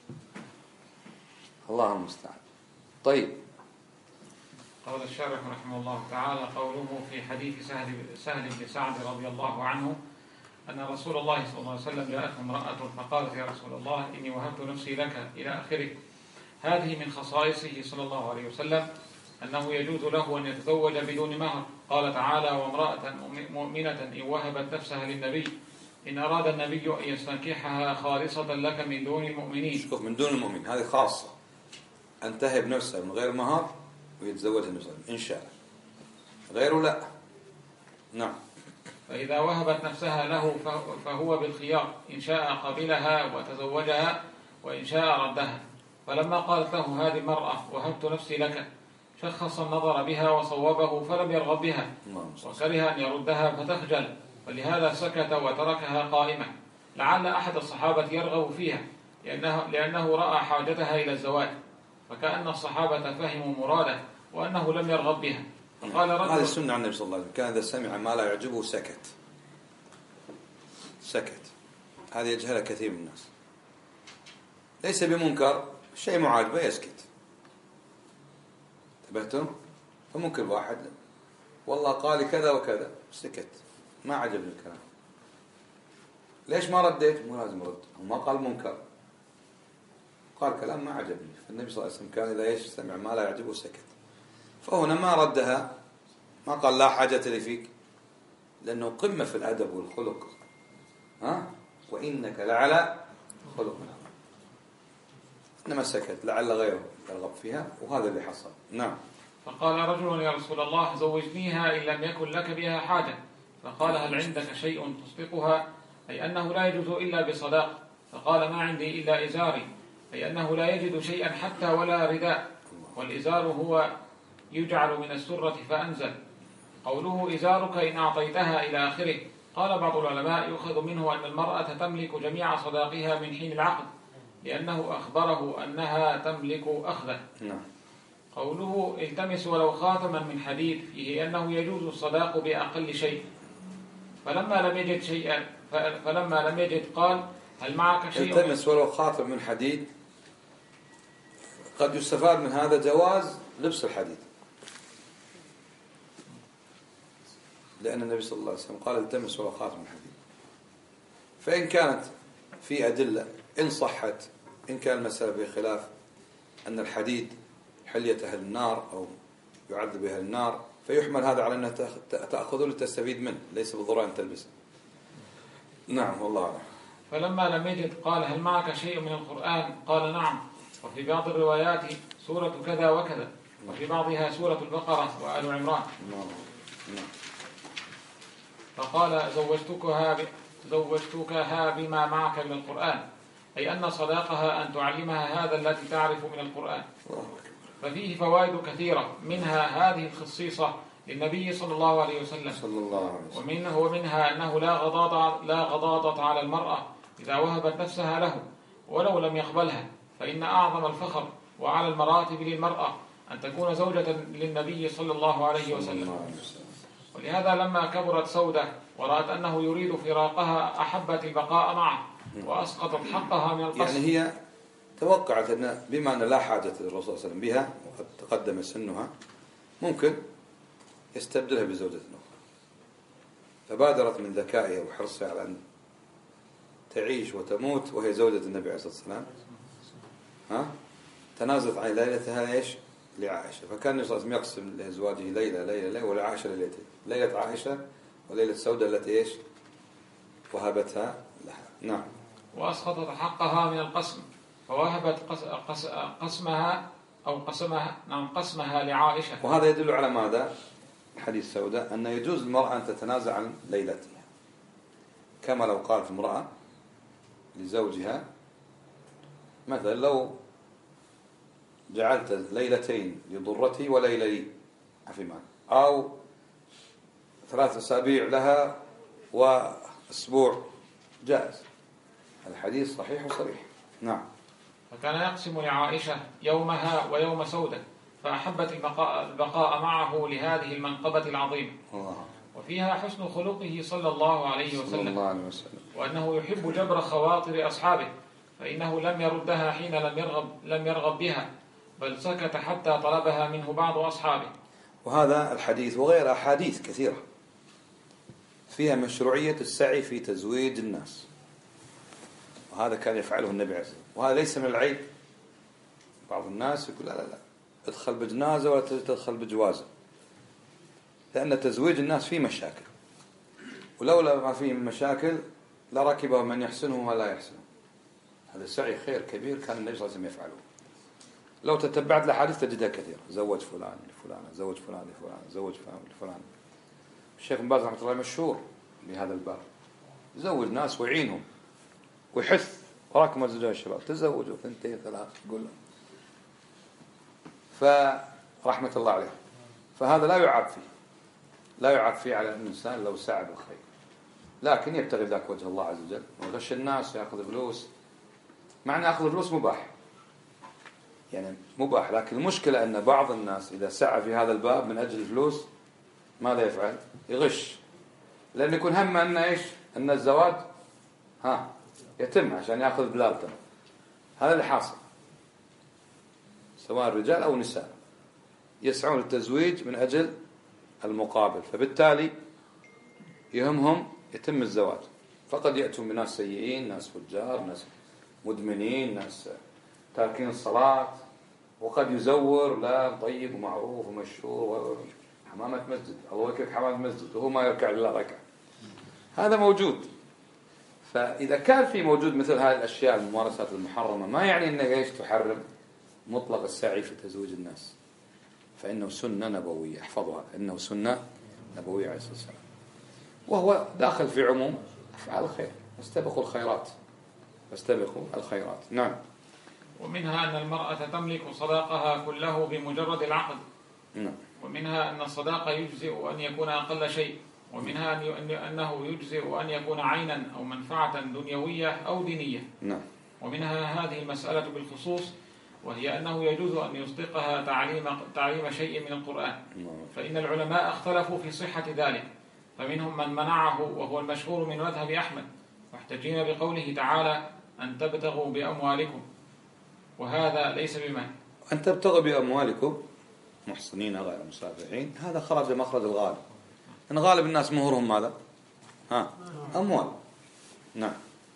الله المستعان. طيب، قال الشارح رحمه الله تعالى: قوله في حديث سهل, سهل بن سعد رضي الله عنه أن رسول الله صلى الله عليه وسلم جاءته امرأة فقالت: يا رسول الله إني وهبت نفسي لك إلى آخره. هذه من خصائصه صلى الله عليه وسلم أنه يجوز له أن يتزوج بدون مهر. قال تعالى: وامرأة مؤمنة إن وهبت نفسها للنبي إن أراد النبي أن يستنكحها خالصة لك من دون المؤمنين. شوف، من دون المؤمن هذه خاصة، أن تهب نفسها من غير مهر ويتزوجها نفسها إن شاء، غيره لا. نعم. فإذا وهبت نفسها له فهو بالخيار، إن شاء قبلها وتزوجها وإن شاء ردها. فلما قالت له هذه المرأة: وهبت نفسي لك، شخص النظر بها وصوبه فلم يرغب بها، وكره أن يردها فتخجل، ولهذا سكت وتركها قائمة، لعل أحد الصحابة يرغب فيها لأنه, لأنه رأى حاجتها إلى الزواج، فكأن الصحابة فهموا مراده وأنه لم يرغب بها. فقال رجل: هذه السنة عن النبي صلى الله عليه وسلم، كان إذا سمع ما لا يعجبه سكت سكت. هذا يجهله كثير من الناس، ليس بمنكر، شيء معاجبه يسكت. انتبهتم؟ فممكن واحد والله قال كذا وكذا، سكت، ما عجبني الكلام، ليش ما رديت؟ مو لازم رد، ما قال منكر، قال كلام ما عجبني. فالنبي صلى الله عليه وسلم كان إذا ايش سمع ما لا يعجبه سكت. فهنا ما ردها، ما قال لا حاجة لي فيك، لأنه قمة في الأدب والخلق، ها؟ وإنك لعلى خلق من أمر. إنما سكت لعل غيره يرغب فيها، وهذا اللي حصل. نعم. فقال رجل: يا رسول الله زوجنيها إن لم يكن لك بها حاجة. فقال: هل عندك شيء تصدقها؟ أي أنه لا يجوز إلا بصداق. فقال: ما عندي إلا إزاري، أي أنه لا يجد شيئا حتى ولا رداء، والإزار هو يجعل من السرة فأنزل. قوله إزارك إن أعطيتها إلى آخره. قال بعض العلماء: يؤخذ منه أن المرأة تملك جميع صداقها من حين العقد، لأنه أخبره أنها تملك أخذه. قوله التمس ولو خاتما من حديد فيه أنه يجوز الصداق بأقل شيء. فلما لم يجد شيئا فلما لم يجد قال: هل معك شيء؟ التمس ولو خاتم من حديد، قد يستفاد من هذا جواز لبس الحديد، لأن النبي صلى الله عليه وسلم قال: التمس ولو خاتم من حديد. فإن كانت في أدلة إن صحت، إن كان المسألة بخلاف أن الحديد حلية أهل النار أو يعذب أهل النار، فيحمل هذا على أنها تأخذه لتستفيد منه، ليس بالضرورة أن تلبسه. نعم، والله أعلم. فلما لم يجد قال: هل معك شيء من القرآن؟ قال: نعم، وفي بعض الروايات سورة كذا وكذا، وفي بعضها سورة البقرة وآل عمران. فقال: زوجتكها زوجتكها بما معك من القرآن، أي أن صداقها أن تعلمها هذا الذي تعرف من القرآن. ففيه فوائد كثيرة، منها هذه الخصيصة للنبي صلى الله عليه وسلم صلى الله عليه وسلم. ومنه ومنها أنه لا غضاضة لا غضاضة على المرأة إذا وهبت نفسها له ولو لم يقبلها، فإن أعظم الفخر وعلى المراتب للمرأة أن تكون زوجة للنبي صلى الله عليه وسلم. ولهذا لما كبرت سودة ورأت أنه يريد فراقها أحبت البقاء معه وأسقطت حقها من القصر. يعني هي توقعت أن بما أن لا حاجة للرسول صلى الله عليه وسلم بها وقد تقدم سنها ممكن يستبدلها بزوجة أخرى، فبادرت من ذكائها وحرصها على أن تعيش وتموت وهي زوجة النبي عليه الصلاة والسلام. ها تنازلت عن ليلتها ايش؟ لعائشة. فكان النبي صلى الله عليه وسلم يقسم لأزواجه ليلة ليلة ليلة ولعائشة ليلتين، ليلة عائشة وليلة سودة التي ايش؟ وهبتها لها. نعم. وأسقطت حقها من القسم فوهبت قسمها أو قسمها نعم قسمها لعائشة. وهذا يدل على ماذا؟ حديث سودة أن يجوز للمرأة أن تتنازع عن ليلتها، كما لو قالت امرأة لزوجها مثلا لو جعلت ليلتين لضرتي وليلة لي عفيمان، أو ثلاث أسابيع لها وأسبوع، جائز. الحديث صحيح وصريح. نعم. فكان يقسم لعائشة يومها ويوم سودة فأحبت البقاء, البقاء معه لهذه المنقبة العظيمة. الله. وفيها حسن خلقه صلى الله عليه وسلم, صلى الله عليه وسلم. وأنه يحب جبر خواطر أصحابه، فإنه لم يردها حين لم يرغب, لم يرغب بها، بل سكت حتى طلبها منه بعض أصحابه. وهذا الحديث وغير أحاديث كثيرة فيها مشروعية السعي في تزويج الناس، وهذا كان يفعله النبي عليه الصلاة والسلام. وهذا ليس من العيب. بعض الناس يقول لا لا لا ادخل بجنازة ولا تدخل بجوازة، لأن تزويج الناس فيه مشاكل، ولولا ما فيه مشاكل لركبه من يحسنه ولا يحسنه. هذا سعي خير كبير كان النبي صلى الله عليه وسلم يفعله. لو تتبعت الأحاديث تجدها كثيرة، زوج فلان لفلان، زوج فلان لفلان، زوج فلان لفلان. الشيخ بن باز رحمه الله مشهور بهذا الباب، يزوج ناس ويعينهم ويحث وراكم الزوجات الشباب تزوجوا ثنتين ثلاث يقول لهم، فرحمة الله عليه. فهذا لا يعاب فيه، لا يعاب فيه على الإنسان لو سعى بالخير، لكن يبتغي ذاك وجه الله عز وجل ويغش الناس ويأخذ فلوس. معنى أخذ الفلوس مباح، يعني مباح، لكن المشكلة أن بعض الناس إذا سعى في هذا الباب من أجل الفلوس ماذا يفعل؟ يغش، لأن يكون هم أن إيش؟ أن الزواج ها يتم عشان يأخذ بلالته. هذا اللي حاصل، سواء رجال أو نساء يسعون للتزويج من أجل المقابل، فبالتالي يهمهم يتم الزواج. فقد يأتون بناس سيئين، ناس فجار، ناس مدمنين، ناس تاركين الصلاة، وقد يزور لا طيب ومعروف ومشهور وحمامة مسجد، الله يكرك حمامة مسجد وهو ما يركع إلا ركع. هذا موجود. فإذا كان في موجود مثل هذه الأشياء الممارسات المحرمة، ما يعني أنها إيش تحرم مطلق السعي في تزويج الناس، فإنه سنة نبوية. احفظها، إنه سنة نبوية عليه الصلاة والسلام، وهو داخل في عموم أفعال الخير. استبقوا الخيرات، استبقوا الخيرات. نعم. ومنها أن المرأة تملك صداقها كله بمجرد العقد. نعم. ومنها أن الصداق يجزئ أن يكون أقل شيء. ومنها أنه يجزئ أن يكون عينا أو منفعة دنيوية أو دينية. نعم. ومنها هذه المسألة بالخصوص، وهي أنه يجوز أن يصدقها تعليم, تعليم شيء من القرآن. فإن العلماء اختلفوا في صحة ذلك، فمنهم من منعه وهو المشهور من مذهب أحمد، واحتجين بقوله تعالى أن تبتغوا بأموالكم، وهذا ليس بمعنى أن تبتغوا بأموالكم محصنين غير مسافحين. هذا خرج مخرج الغالب، إن غالب الناس مهرهم ماذا؟ ها أموال. نعم.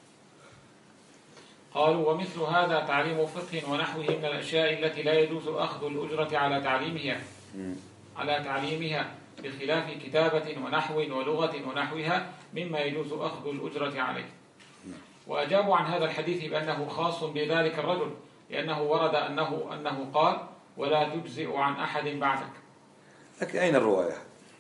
قالوا ومثل هذا تعليم فقه ونحوه من الأشياء التي لا يجوز أخذ الأجرة على تعليمها على تعليمها بخلاف كتابة ونحو ولغة ونحوها مما يجوز أخذ الأجرة عليه. وأجابوا عن هذا الحديث بأنه خاص بذلك الرجل، لأنه ورد أنه, أنه قال ولا تجزئ عن أحد بعدك. لكن أين الرواية؟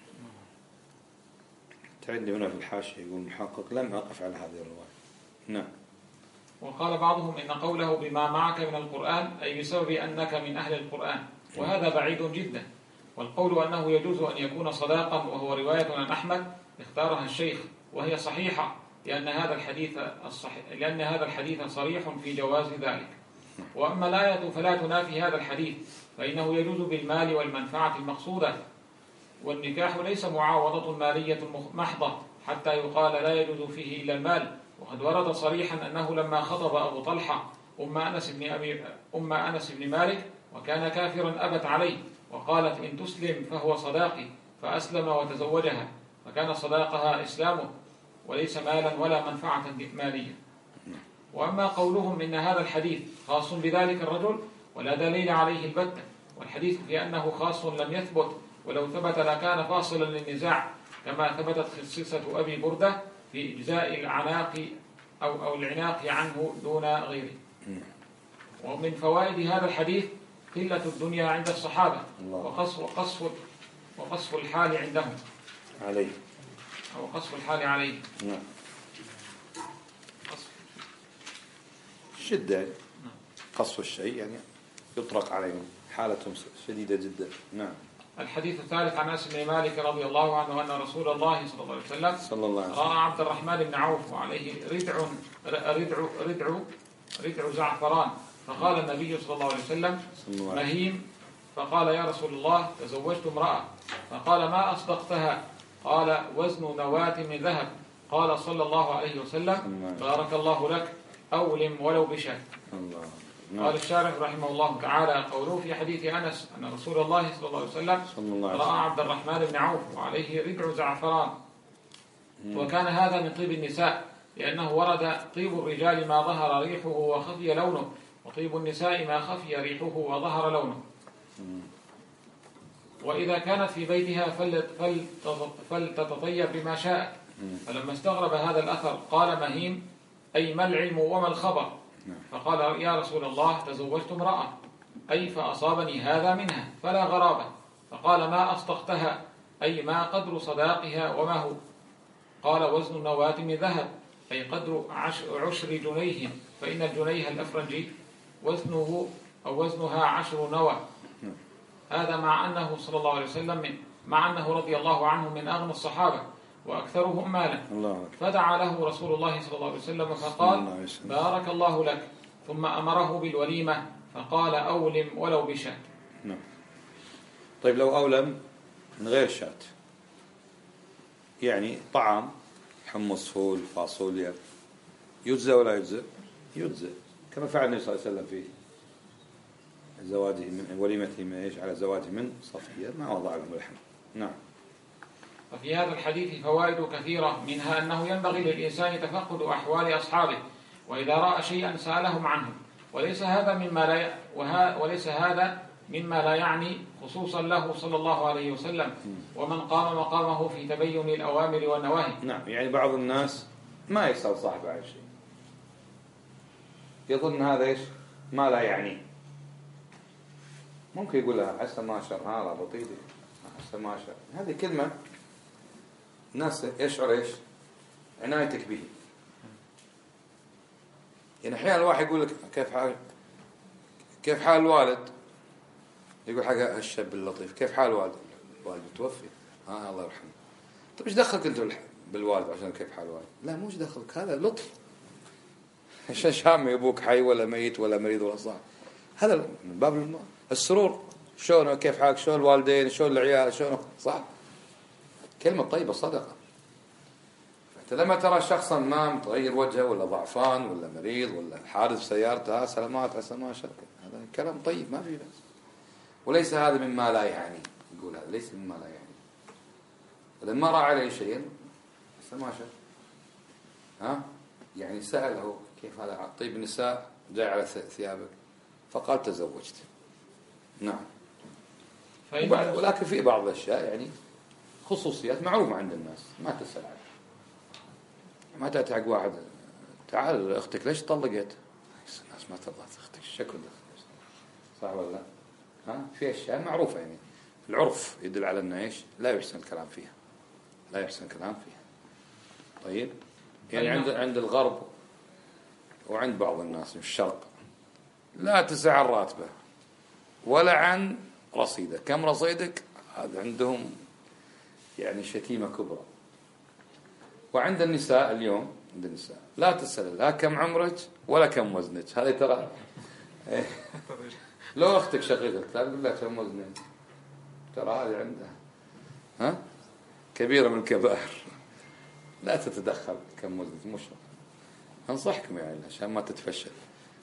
تعدي هنا في الحاشية يقول محقق لم أقف على هذه الرواية. نعم. وقال بعضهم إن قوله بما معك من القرآن أي بسبب أنك من أهل القرآن، وهذا بعيد جدا، والقول أنه يجوز أن يكون صداقا وهو رواية عن أحمد اختارها الشيخ، وهي صحيحة لأن هذا الحديث الصحيح لأن هذا الحديث صريح في جواز ذلك. وأما الآية فلا تنافي هذا الحديث، فإنه يجوز بالمال والمنفعة المقصودة، والنكاح ليس معاوضة مالية محضة حتى يقال لا يجوز فيه إلا المال. وقد ورد صريحا أنه لما خطب أبو طلحة أم أنس بن, أبي أم أنس بن مالك وكان كافرا أبت عليه وقالت إن تسلم فهو صداقي، فأسلم وتزوجها، فكان صداقها إسلامه وليس مالا ولا منفعة مالية. وأما قولهم إن هذا الحديث خاص بذلك الرجل ولا دليل عليه البتة، والحديث في أنه خاص لم يثبت، ولو ثبت لكان فاصلا للنزاع، كما ثبتت خصيصة أبي بردة في إجزاء العناق أو, أو العناق عنه دون غيره. ومن فوائد هذا الحديث قلة الدنيا عند الصحابة وقصف, وقصف, وقصف الحال عندهم عليه أو قصف الحال عليه. نعم. شدة قصف الشيء يعني يطرق عليهم، حالتهم شديدة جدا. نعم. الحديث الثالث عن أنس بن مالك رضي الله عنه أن رسول الله صلى الله عليه وسلم صلى الله عليه وسلم رأى عبد الرحمن بن عوف وعليه ردع ردع ردع ردع زعفران، فقال النبي صلى الله عليه وسلم مهيم، فقال يا رسول الله تزوجت امرأة، فقال ما أصدقتها؟ قال وزن نواة من ذهب. قال صلى الله عليه وسلم بارك الله لك أولم ولو بشاة. قال الشارح رحمه الله تعالى قوله في حديث أنس أن رسول الله صلى الله عليه وسلم رأى عبد الرحمن بن عوف وعليه ردع زعفران، وكان هذا من طيب النساء، لأنه ورد طيب الرجال ما ظهر ريحه وخفي لونه، وطيب النساء ما خفي ريحه وظهر لونه. وإذا كانت في بيتها فلتتطيب بما شاء. فلما استغرب هذا الأثر قال مهيم أي ما العلم وما الخبر؟ فقال يا رسول الله تزوجت امرأة، أي فأصابني هذا منها فلا غرابة. فقال ما أصدقتها؟ أي ما قدر صداقها وما هو؟ قال وزن النواة من ذهب، أي قدر عشر جنيه، فإن الجنيه الأفرنجي وزنه أو وزنها عشر نوى. هذا مع أنه صلى الله عليه وسلم من مع أنه رضي الله عنه من أغنى الصحابة وأكثرهم مالا. فدعا له رسول الله صلى الله عليه وسلم فقال بارك الله لك، ثم أمره بالوليمة فقال أولم ولو بشاة. نعم. طيب لو أولم من غير شاة، يعني طعام حمص فول فاصوليا، يجزى ولا يجزى؟ يجزى، كما فعل النبي صلى الله عليه وسلم في زواجه من وليمته من ايش على زواجه من صفية ما وضع لهم اللحم. نعم. وفي هذا الحديث فوائد كثيرة، منها أنه ينبغي للإنسان تفقد أحوال أصحابه، وإذا رأى شيئا سألهم عنه، وليس هذا مما لا وها وليس هذا مما لا يعني خصوصا له صلى الله عليه وسلم ومن قام مقامه في تبين الأوامر والنواهي. نعم. يعني بعض الناس ما يسأل صاحبه عن شيء، يظن هذا ايش ما لا يعني، ممكن يقول لها حسن ما شاء الله رابطيتي حسن ما شاء. هذه كلمة الناس يشعر ايش عنايتك به. يعني احيانا الواحد يقول لك كيف حال كيف حال الوالد، يقول حاجة الشاب اللطيف كيف حال الوالد؟ الوالد توفي اه الله يرحمه. طيب ايش دخلك انت بالوالد عشان كيف حال الوالد؟ لا مش دخلك، هذا لطف. عشان شامي ابوك حي ولا ميت ولا مريض ولا صح، هذا من باب السرور. شلون كيف حالك، شلون الوالدين، شلون العيال، شلون صح. كلمة طيبة صدقة. فأنت لما ترى شخصا ما متغير وجهه ولا ضعفان ولا مريض ولا حادث سيارته سلامات عسى ما شاء، هذا كلام طيب ما في بأس. وليس هذا مما لا يعني، يقول هذا ليس مما لا يعني. فلما رأى عليه شيئا عسى ما شاء، ها يعني سأله كيف هذا طيب النساء جاي على ثيابك، فقال تزوجت. نعم. ولكن في بعض الأشياء يعني خصوصيات معروفة عند الناس ما تسأل عنها. ما تأتي حق واحد تعال أختك ليش طلقت؟ الناس ما ترضى أختك الشكل ده صح ولا لا؟ ها في أشياء معروفة يعني العرف يدل على أنه إيش لا يحسن الكلام فيها، لا يحسن الكلام فيها. طيب يعني عند عند الغرب وعند بعض الناس في الشرق لا تسأل عن راتبه ولا عن رصيدك، كم رصيدك هذا عندهم يعني شتيمة كبرى. وعند النساء اليوم، عند النساء لا تسأل لا كم عمرك ولا كم وزنك، هذه ترى لو أختك شقيقتك لا تقول لها كم وزنك، ترى هذه عندها ها كبيرة من الكبائر، لا تتدخل كم وزنك، مش أنصحكم يعني عشان ما تتفشل.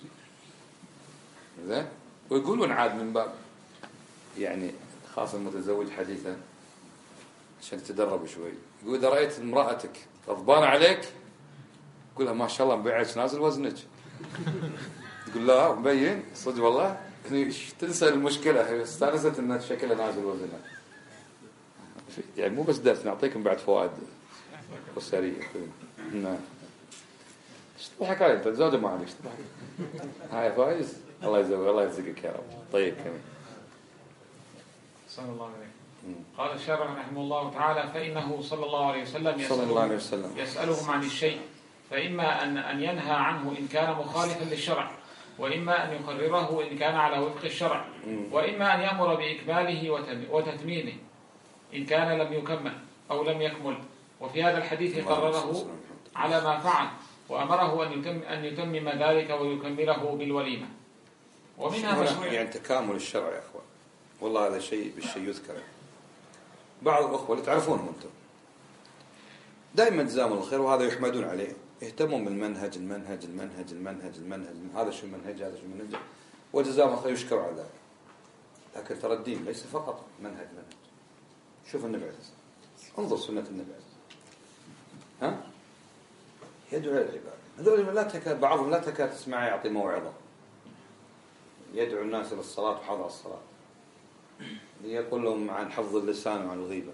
زين. ويقولون عاد من باب يعني خاصة المتزوج حديثا عشان تدرب شوي، يقول إذا رأيت امرأتك غضبانة عليك قولها ما شاء الله مبيعك نازل وزنك، تقول لا مبين صدق والله، يعني تنسى المشكلة، هي استانست ان شكلها نازل وزنها. يعني مو بس درس، نعطيكم بعد فوائد أسرية. نعم. ايش تضحك علي انت زوجة ما عليك تضحك؟ هاي فايز الله يزوج الله يرزقك يا رب. طيب كمل. صلى الله عليه. قال الشارع رحمه الله تعالى: فإنه صلى الله عليه وسلم صلى الله عليه وسلم يسألهم عن الشيء، فإما أن أن ينهى عنه إن كان مخالفا للشرع، وإما أن يقرره إن كان على وفق الشرع، وإما أن يأمر بإكماله وتتميمه إن كان لم يكمل أو لم يكمل. وفي هذا الحديث قرره على ما فعل، وأمره أن يتم أن يتمم ذلك ويكمله بالوليمة. ومنها مشروع يعني تكامل الشرع يا أخوان، والله هذا شيء بالشيء يذكر. بعض الأخوة اللي تعرفونهم أنتم دائما تزامل الخير وهذا يحمدون عليه، يهتمون بالمنهج المنهج المنهج المنهج المنهج هذا شو المنهج هذا شو المنهج، وجزاهم الخير يشكر على ذلك. لكن ترى الدين ليس فقط منهج منهج. شوف النبي عليه الصلاة والسلام، انظر سنة النبي عليه الصلاة والسلام، ها يدعو إلى العبادة. هذول لا تكاد بعضهم لا تكاد تسمع يعطي موعظة، يدعو الناس إلى الصلاة وحضر الصلاة، يقول لهم عن حفظ اللسان وعن الغيبة.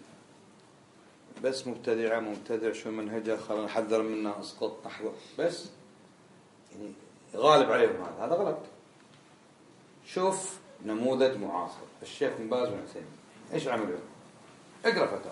بس مبتدعة مبتدع شو منهجه خلنا نحذر منه اسقط نحذر، بس يعني غالب عليهم هذا هذا غلط. شوف نموذج معاصر الشيخ بن باز بن عثيمين ايش عملوا؟ اقرا فتاوى،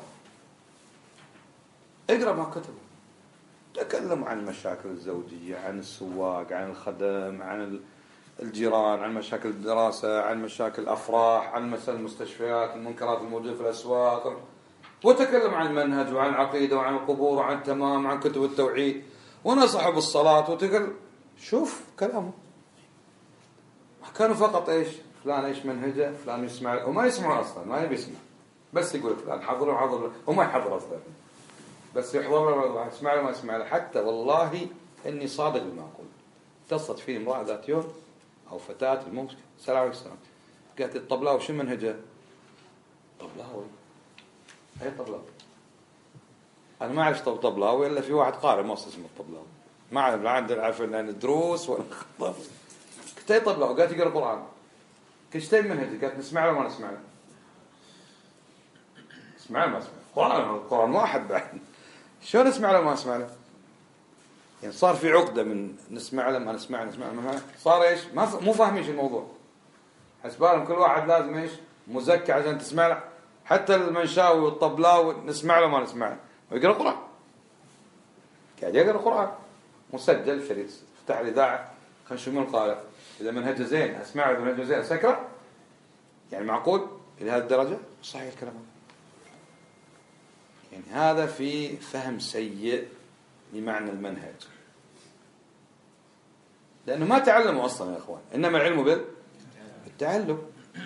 اقرا ما كتبوا، تكلموا عن المشاكل الزوجية، عن السواق، عن الخدم، عن الجيران، عن مشاكل الدراسة، عن مشاكل الأفراح، عن مسائل المستشفيات، المنكرات الموجودة في الأسواق، وتكلم عن المنهج وعن العقيدة وعن القبور وعن التمام وعن كتب التوحيد، ونصح بالصلاة وتقل. شوف كلامه كانوا فقط ايش فلان ايش منهجه فلان يسمع، وما يسمع اصلا ما يبي يسمع، بس يقول فلان حضره حضر وما يحضر اصلا، بس يحضر له يسمع له ما يسمع له. حتى والله اني صادق بما اقول، اتصلت فيه امرأة ذات يوم او فتاة الموت السلام عليكم السلام، قالت الطبلاوي شو منهجه؟ طبلاوي اي طبلاوي؟ انا ما اعرف طبلاوي الا في واحد قارئ مصر اسمه الطبلاوي، ما اعرف لا عندنا عارف ان الدروس ولا خطب. قلت اي طبلاوي؟ قالت يقرا قران. قلت ايش منهجك؟ قالت نسمع له ما نسمع له. اسمع له ما اسمع قران، القران واحد بعد شو نسمع له ما نسمع له؟ يعني صار في عقده من نسمع له ما نسمع له نسمع له ما صار ايش ما ف... مو فاهمين ايش الموضوع، حسبالهم كل واحد لازم ايش مزكى عشان تسمع له. حتى المنشاوي والطبلاوي نسمع له ما نسمع له ويقرأ قرآن، قاعد يقرأ قرآن مسجل شريط، افتح الإذاعة خلينا نشوف من القارئ، إذا منهجه زين أسمعه، إذا منهجه زين أسكره. يعني معقول إلى هذه الدرجة؟ صحيح الكلام. يعني هذا في فهم سيء لمعنى المنهج، لأنه ما تعلموا أصلا يا أخوان، إنما العلم بالتعلم.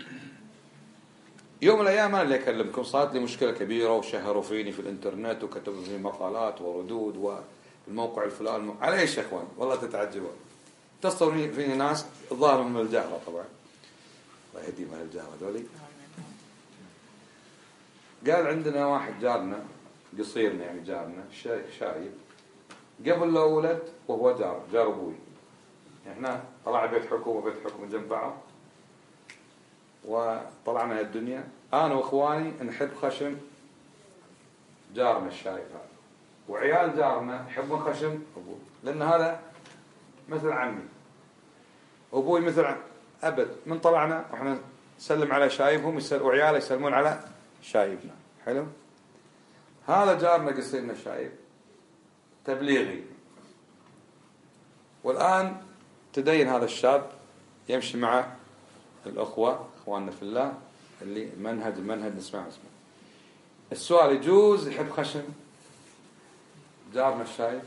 يوم من الأيام أنا اللي أكلمكم صارت لي مشكلة كبيرة وشهروا فيني في الإنترنت وكتبوا في مقالات وردود والموقع الفلاني على إيش يا أخوان؟ والله تتعجبون. اتصلوا فيني ناس الظاهر من الجهرة طبعا، الله يهديهم أهل الجهرة دولي. قال عندنا واحد جارنا قصيرنا يعني جارنا شايب قبل له ولد وهو جار جار أبوي، إحنا طلع بيت حكومة وبيت حكومة جنب بعض وطلعنا هالدنيا. أنا وإخواني نحب خشم جارنا الشايب هذا، وعيال جارنا يحبون خشم أبوي، لأن هذا مثل عمي، أبوي مثل عمي أبد. من طلعنا وإحنا نسلم على شايبهم يسل... وعياله يسلمون على شايبنا. حلو. هذا جارنا قصيرنا شايب تبليغي، والآن تدين هذا الشاب يمشي مع الأخوة إخواننا في الله اللي منهج منهج نسمع اسمه. السؤال يجوز يحب خشم جارنا الشايب؟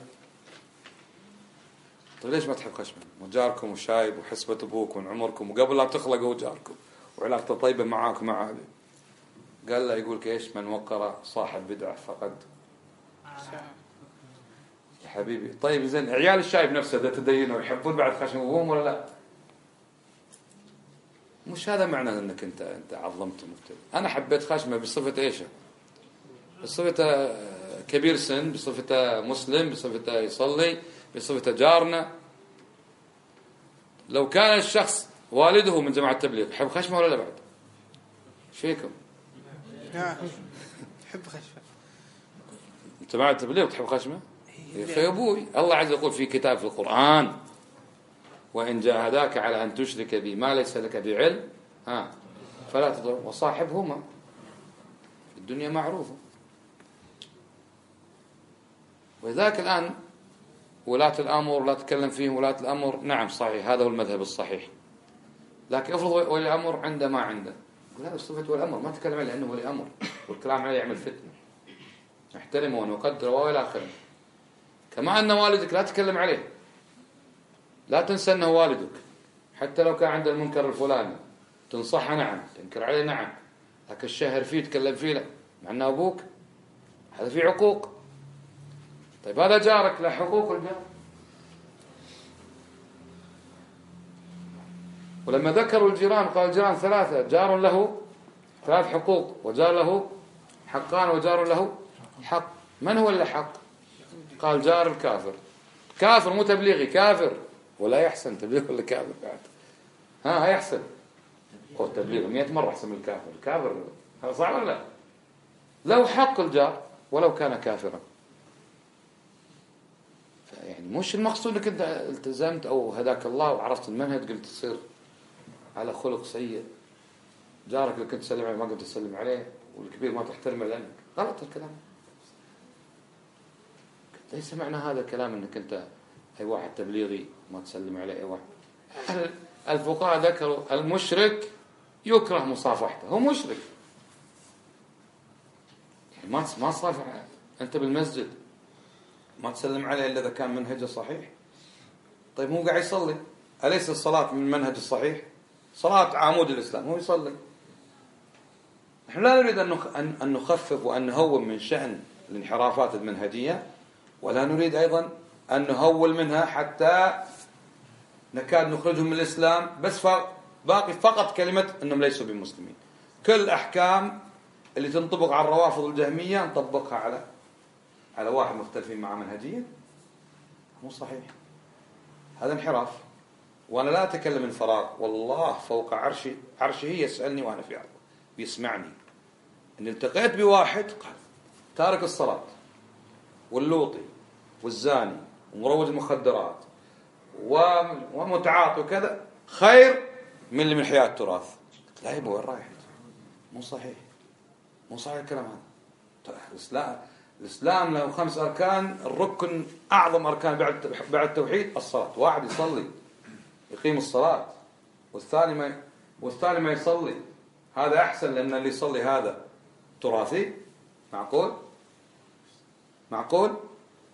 طيب ليش ما تحب خشمه؟ وجاركم وشايب وحسبة أبوك من عمركم وقبل لا تخلقوا جاركم وعلاقته طيبة معاك ومع أبي. قال له يقولك إيش؟ من وقر صاحب بدعة فقد يا حبيبي. طيب زين عيال الشايب نفسه ده تدينه ويحبون بعد خشم أبوهم ولا لا؟ مش هذا معناه أنك أنت أنت عظمت مبتدئ. أنا حبيت خشمه بصفة إيش؟ بصفته كبير سن، بصفته مسلم، بصفته يصلي، بصفته جارنا. لو كان الشخص والده من جماعة التبليغ يحب خشمه ولا لا بعد؟ ايش فيكم؟ لا يحب خشمه. انت مع التبليغ تحب خشمه؟ يا اخي ابوي الله عز وجل يقول في كتاب في القرآن وإن جاهداك على أن تشرك بي ما ليس لك بعلم ها فلا تطع وصاحبهما في الدنيا معروفة. ولذلك الآن ولاة الأمر لا تتكلم فيهم ولاة الأمر. نعم صحيح هذا هو المذهب الصحيح، لكن افرض ولي أمر عنده ما عنده، يقول هذا صفة ولي أمر ما تكلم عليه لأنه ولي أمر، والكلام عليه يعمل فتنة. نحترمه ونقدره وإلى آخره. كما أن والدك لا تكلم عليه، لا تنسى أنه والدك حتى لو كان عنده المنكر الفلاني تنصحه نعم، تنكر عليه نعم، لكن الشهر فيه تكلم فيه لا، مع أنه أبوك هذا فيه عقوق. طيب هذا جارك له حقوق الجار. ولما ذكروا الجيران قال الجيران ثلاثة، جار له ثلاث حقوق وجار له حقان وجار له حق. من هو اللي حق؟ قال جار الكافر. كافر مو تبليغي، كافر ولا يحسن تبليغ ولا كافر بعد؟ ها يحسن هو التبليغ مئة مرة أحسن من الكافر. الكافر هذا صعب ولا لا؟ لو حق الجار ولو كان كافرا. يعني مش المقصود انك انت التزمت او هداك الله وعرفت المنهج قلت تصير على خلق سيء. جارك اللي كنت تسلم عليه ما قلت تسلم عليه، والكبير ما تحترمه لانك غلط الكلام. ليس معنى هذا الكلام انك انت اي واحد تبليغي ما تسلم عليه. اي واحد الفقهاء ذكروا المشرك يكره مصافحته، هو مشرك يعني ما ما تصافح انت بالمسجد ما تسلم عليه إلا إذا كان منهجه صحيح. طيب مو قاعد يصلي، أليس الصلاة من المنهج الصحيح؟ صلاة عمود الإسلام هو يصلي. نحن لا نريد أن نخفف وأن نهون من شأن الانحرافات المنهجية، ولا نريد أيضا أن نهول منها حتى نكاد نخرجهم من الإسلام، بس باقي فقط كلمة أنهم ليسوا بمسلمين. كل أحكام اللي تنطبق على الروافض الجهمية نطبقها على على واحد مختلفين مع منهجية. مو صحيح، هذا انحراف. وأنا لا أتكلم من فراغ، والله فوق عرشي عرشه يسألني وأنا في عرضه بيسمعني. إن التقيت بواحد قال تارك الصلاة واللوطي والزاني ومروج المخدرات ومتعاطي وكذا خير من اللي من حياة التراث. لا يبقى وين رايح؟ مو صحيح، مو صحيح الكلام هذا. الإسلام الإسلام له خمس أركان، الركن أعظم أركان بعد بعد التوحيد الصلاة. واحد يصلي يقيم الصلاة والثاني ما والثاني ما يصلي، هذا أحسن لأن اللي يصلي هذا تراثي. معقول؟ معقول؟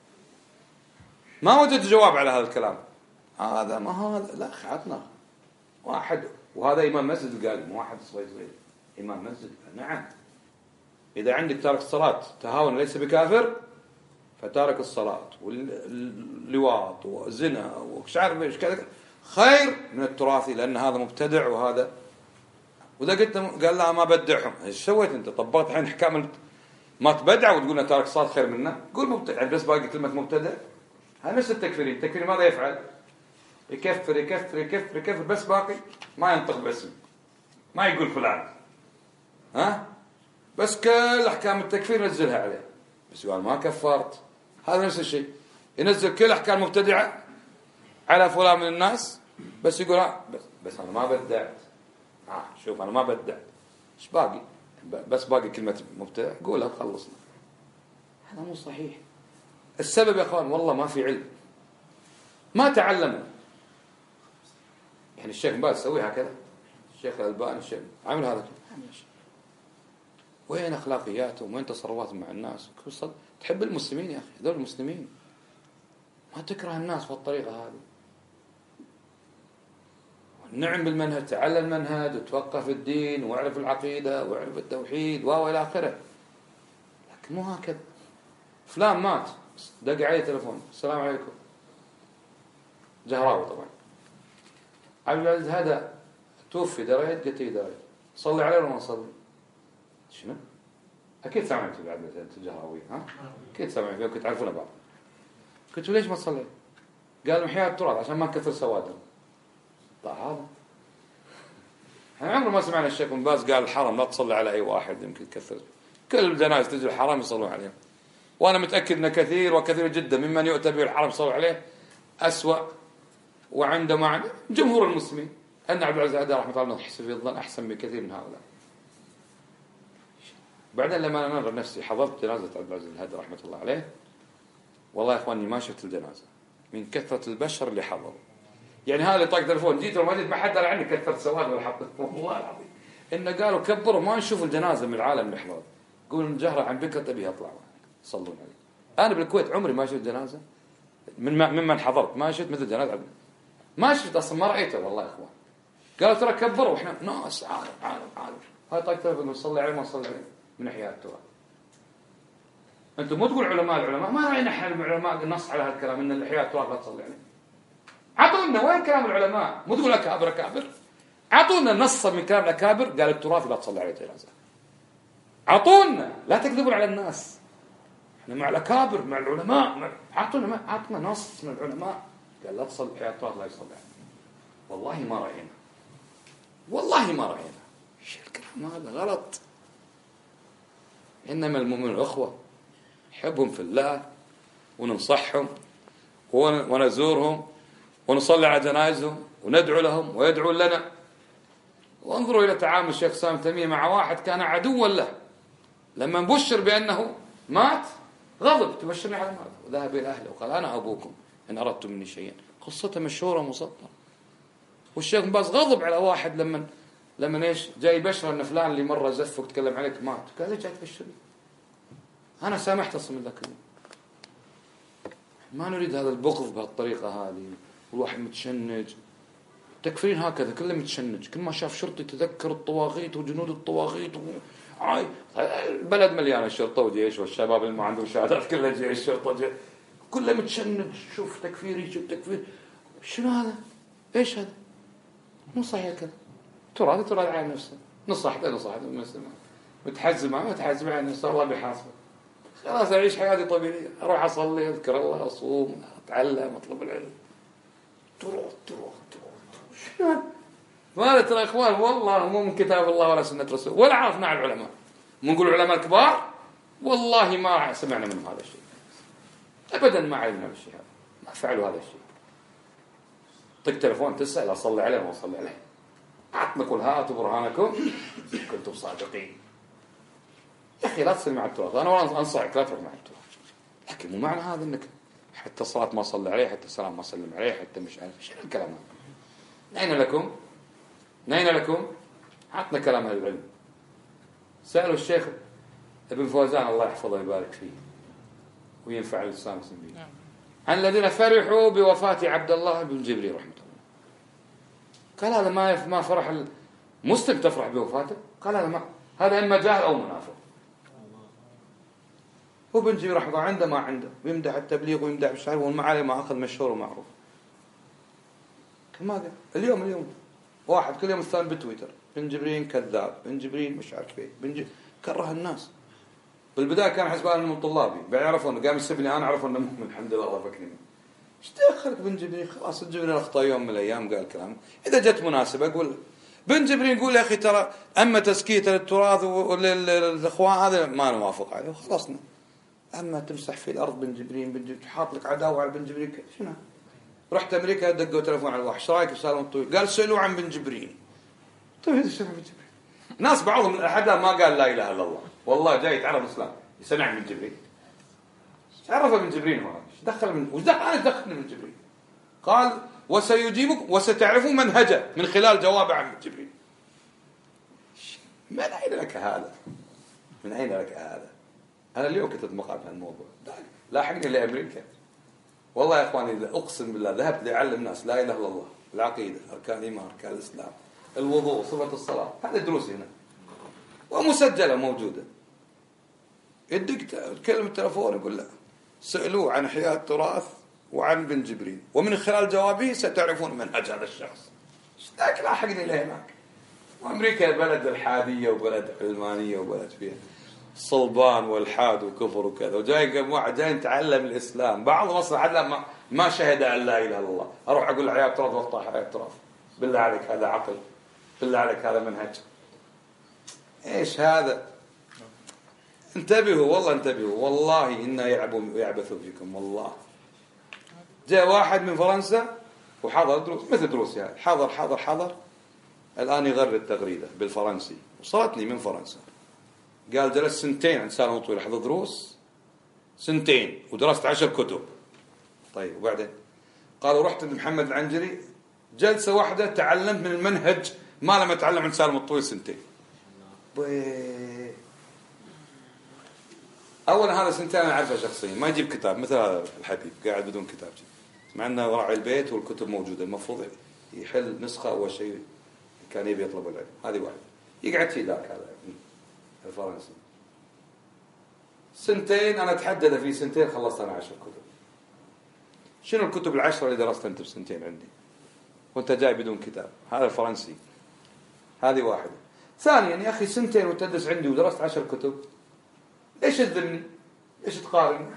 ما وجدت جواب على هذا الكلام. هذا ما هذا لا خعتنا واحد، وهذا إمام مسجد قال مو واحد صغير صغير إمام مسجد. نعم إذا عندك تارك الصلاة تهاون ليس بكافر، فتارك الصلاة واللواط وزنا وش عارف ايش كذا خير من التراثي، لأن هذا مبتدع وهذا. وإذا قلت قال لا ما بدعهم، ايش سويت أنت؟ طبقت الحين أحكام ما تبدع وتقولنا تارك الصلاة خير منه؟ قول مبتدع يعني بس باقي كلمة مبتدع. هذا نفس التكفيرين. التكفير ماذا يفعل؟ يكفر يكفر يكفر يكفر بس باقي ما ينطق باسم، ما يقول فلان، ها بس كل أحكام التكفير نزلها عليه، بس يقول ما كفرت. هذا نفس الشيء، ينزل كل أحكام مبتدعة على فلان من الناس، بس يقول بس, بس أنا ما بدعت. آه شوف أنا ما بدعت، إيش باقي؟ بس باقي كلمة مبتدع قولها وخلصنا. هذا مو صحيح. السبب يا أخوان والله ما في علم، ما تعلموا. يعني الشيخ باز سوي هكذا، الشيخ الألباني الشيخ عمل هذا وين أخلاقياتهم وين تصرفاتهم مع الناس؟ تحب المسلمين يا أخي، هذول المسلمين، ما تكره الناس بهالطريقة هذه. نعم بالمنهج، تعلم المنهج وتوقف الدين واعرف العقيدة واعرف التوحيد وإلى آخره، لكن مو هكذا. فلان مات، دق عليه تلفون، السلام عليكم، جهراوي طبعا، عبد العزيز هذا توفي، دريت؟ قلت لي دريت. صلي عليه ولا ما نصلي؟ شنو؟ أكيد سمعت عبد العزيز أنت جهراوي، ها؟ أكيد سمعت، كنت تعرفون بعض. قلت له ليش ما تصلي؟ قال محيا التراث عشان ما نكثر سوادهم. طيب هذا احنا عمره ما سمعنا الشيخ بن باز قال الحرم لا تصلي على أي واحد يمكن تكثر، كل الجنائز تجي الحرم يصلون عليه. وأنا متأكد أن كثير وكثير جدا ممن يؤتى به الحرم يصلوا عليه أسوأ وعنده مع جمهور المسلمين. أن عبد العزيز هذا رحمة الله نحسب في الظن أحسن بكثير من هؤلاء. بعدين لما أنا نظر نفسي حضرت جنازة عبد العزيز هذا رحمة الله عليه، والله يا إخواني ما شفت الجنازة من كثرة البشر اللي حضروا. يعني هذا طاق تلفون جيت وما جيت ما حد قال عني كثرة سواد ولا حط، والله العظيم إنه قالوا كبروا ما نشوف الجنازة من العالم اللي حضر، يقولون جهرة عن بكرة تبي يطلع صلون عليه. أنا بالكويت عمري ما شفت جنازة من ممن حضرت، ما شفت مثل جنازة عبد، ما شفت أصلا، ما رأيته والله يا إخوان. قالوا ترى كبروا وإحنا ناس عارف عارف عارف هاي طاق تلفون نصلي عليه ما نصلي عليه من أحياء التراث. أنتم مو تقول علماء العلماء ما رأينا إحنا العلماء نص على هالكلام إن الأحياء التراث لا تصلي عليه. عطونا وين كلام العلماء؟ مو تقول أكابر أكابر، عطونا نص من كلام الأكابر قال التراث لا تصلي عليه جنازة. عطونا، لا تكذبون على الناس. احنا مع الأكابر مع العلماء مع... عطونا ما عطنا نص من العلماء قال لا تصلي على التراث لا يصلي عليه. والله ما رأينا، والله ما رأينا. ايش الكلام هذا؟ غلط. إنما المؤمنون أخوة، نحبهم في الله وننصحهم ونزورهم ونصلي على جنائزهم وندعو لهم ويدعو لنا. وانظروا إلى تعامل الشيخ سالم تيمية مع واحد كان عدوا له، لما نبشر بأنه مات غضب، تبشرني على ماذا؟ وذهب إلى أهله وقال أنا أبوكم إن أردتم مني شيئا. قصته مشهورة ومسطرة. والشيخ بن باز غضب على واحد لما لما ايش جاي يبشر ان فلان اللي مره زفك وتكلم عليك مات، قال ليش جاي تبشرني؟ انا سامحت اصلا من ذاك اليوم. ما نريد هذا البغض بهالطريقه هذه، والواحد متشنج. تكفرين هكذا كله متشنج، كل ما شاف شرطي تذكر الطواغيت وجنود الطواغيت و... عاي البلد مليانه شرطه وجيش، والشباب اللي ما عندهم شهادات كلها جيش شرطه جيش. كله متشنج. شوف تكفيري شوف تكفير. شنو هذا؟ ايش هذا؟ مو صحيح كذا. تراث تراث على نفسه، نصحت نصحت المسلمين متحزم ما متحزم على نفسه، الله بيحاسبه. خلاص أعيش حياتي طبيعية، أروح أصلي أذكر الله أصوم أتعلم أطلب العلم. تراث تراث تراث شنو؟ ما ترى إخوان والله مو من كتاب الله ولا سنة رسول ولا عرفنا على العلماء. مو نقول العلماء الكبار والله ما سمعنا منهم هذا الشيء أبدا، ما علمنا بالشيء هذا، ما فعلوا هذا الشيء. طق تلفون تسأل أصلي عليه وما أصلي عليه، عطنا كل هاتوا برهانكم كنتم صادقين. يا أخي لا تصل مع التراث، أنا أنصحك لا تروح مع التراث، لكن مو معنى هذا إنك حتى الصلاة ما صلي عليه، حتى السلام ما سلم عليه، حتى مش عارف شنو الكلام هذا. نين لكم نين لكم عطنا كلام أهل العلم. سألوا الشيخ ابن فوزان الله يحفظه ويبارك فيه وينفع الإسلام المسلمين عن الذين فرحوا بوفاة عبد الله بن جبريل رحمه الله. قال هذا ما ما فرح المسلم تفرح بوفاته؟ قال هذا ما هذا إما جاهل أو منافق. هو بن جبريل رحمه الله عنده ما عنده، بيمدح التبليغ ويمدح الشعر وما عليه ما أخذ مشهور ومعروف. ما قال اليوم اليوم واحد كل يوم الثاني بتويتر بن جبريل كذاب، بن جبريل مش عارف ايه، بن جبريل كره الناس. بالبداية كان حسب انه من طلابي، بعدين عرفوا انه قام يسبني انا، عرفوا انه مؤمن الحمد لله الله فكرني. ايش دخلك بن جبريل؟ خلاص جبريل اخطا يوم من الايام قال كلام، اذا جت مناسبه اقول بن جبريل يقول يا اخي ترى اما تزكيه للتراث وللاخوان هذا ما نوافق عليه وخلصنا. اما تمسح في الارض بن جبريل بن جبريل حاط لك عداوه على بن جبريل شنو؟ رحت امريكا دقوا تلفون على الواحد، ايش رايك بسالم الطويل؟ قال سالوا عن بن جبريل. طيب هذا شنو بن جبريل؟ ناس بعضهم من احدها ما قال لا اله الا الله، والله جاي يتعرف الاسلام يسمع عن بن جبريل. عرف بن جبريل هو ايش دخل من وش دخل انا دخلني من جبريل؟ قال وسيجيبك وستعرفون منهجه من خلال جوابه عن بن جبريل. ما لا لك هذا من أين لك هذا؟ أنا اليوم كتبت مقال في الموضوع، لاحقني لأمريكا. والله يا إخواني أقسم بالله ذهبت لأعلم الناس لا إله إلا الله، العقيدة، أركان الإيمان، أركان الإسلام، الوضوء، صفة الصلاة، هذه دروسي هنا ومسجلة موجودة. يدق كلمة تلفون يقول لا سألوه عن إحياء التراث وعن بن جبريل ومن خلال جوابه ستعرفون منهج هذا الشخص. لكن لاحقني لهناك. وأمريكا بلد الحادية وبلد علمانية وبلد فيها صلبان والحاد وكفر وكذا، وجاي واحد جاي يتعلم الإسلام. بعض مصر حد ما ما شهد أن لا إله إلا الله، أروح أقول له حياة التراث واقطع حياة التراث. بالله عليك هذا عقل؟ بالله عليك هذا منهج؟ إيش هذا؟ انتبهوا والله انتبهوا، والله إنا يعبثوا فيكم. والله جاء واحد من فرنسا وحضر دروس مثل دروسي هاي، حضر حضر حضر الآن يغرد تغريدة بالفرنسي، وصلتني من فرنسا. قال جلست سنتين عند سالم طويل حضر دروس سنتين ودرست عشر كتب. طيب وبعدين؟ قالوا رحت عند محمد العنجري جلسة واحدة تعلمت من المنهج ما لم أتعلم عند سالم الطويل سنتين. أولا هذا سنتين أنا أعرفه شخصيا، ما يجيب كتاب مثل هذا الحبيب قاعد بدون كتاب، مع أنه راعي البيت والكتب موجودة، المفروض يحل نسخة أول شيء كان يبي يطلب العلم. هذه واحدة يقعد في ذاك هذا الفرنسي سنتين. أنا أتحدد في سنتين خلصت أنا عشر كتب. شنو الكتب العشرة اللي درست أنت بسنتين عندي وأنت جاي بدون كتاب؟ هذا الفرنسي. هذه واحدة. ثانيا يا أخي سنتين وتدرس عندي ودرست عشر كتب، ليش تذمني؟ ليش تقارن؟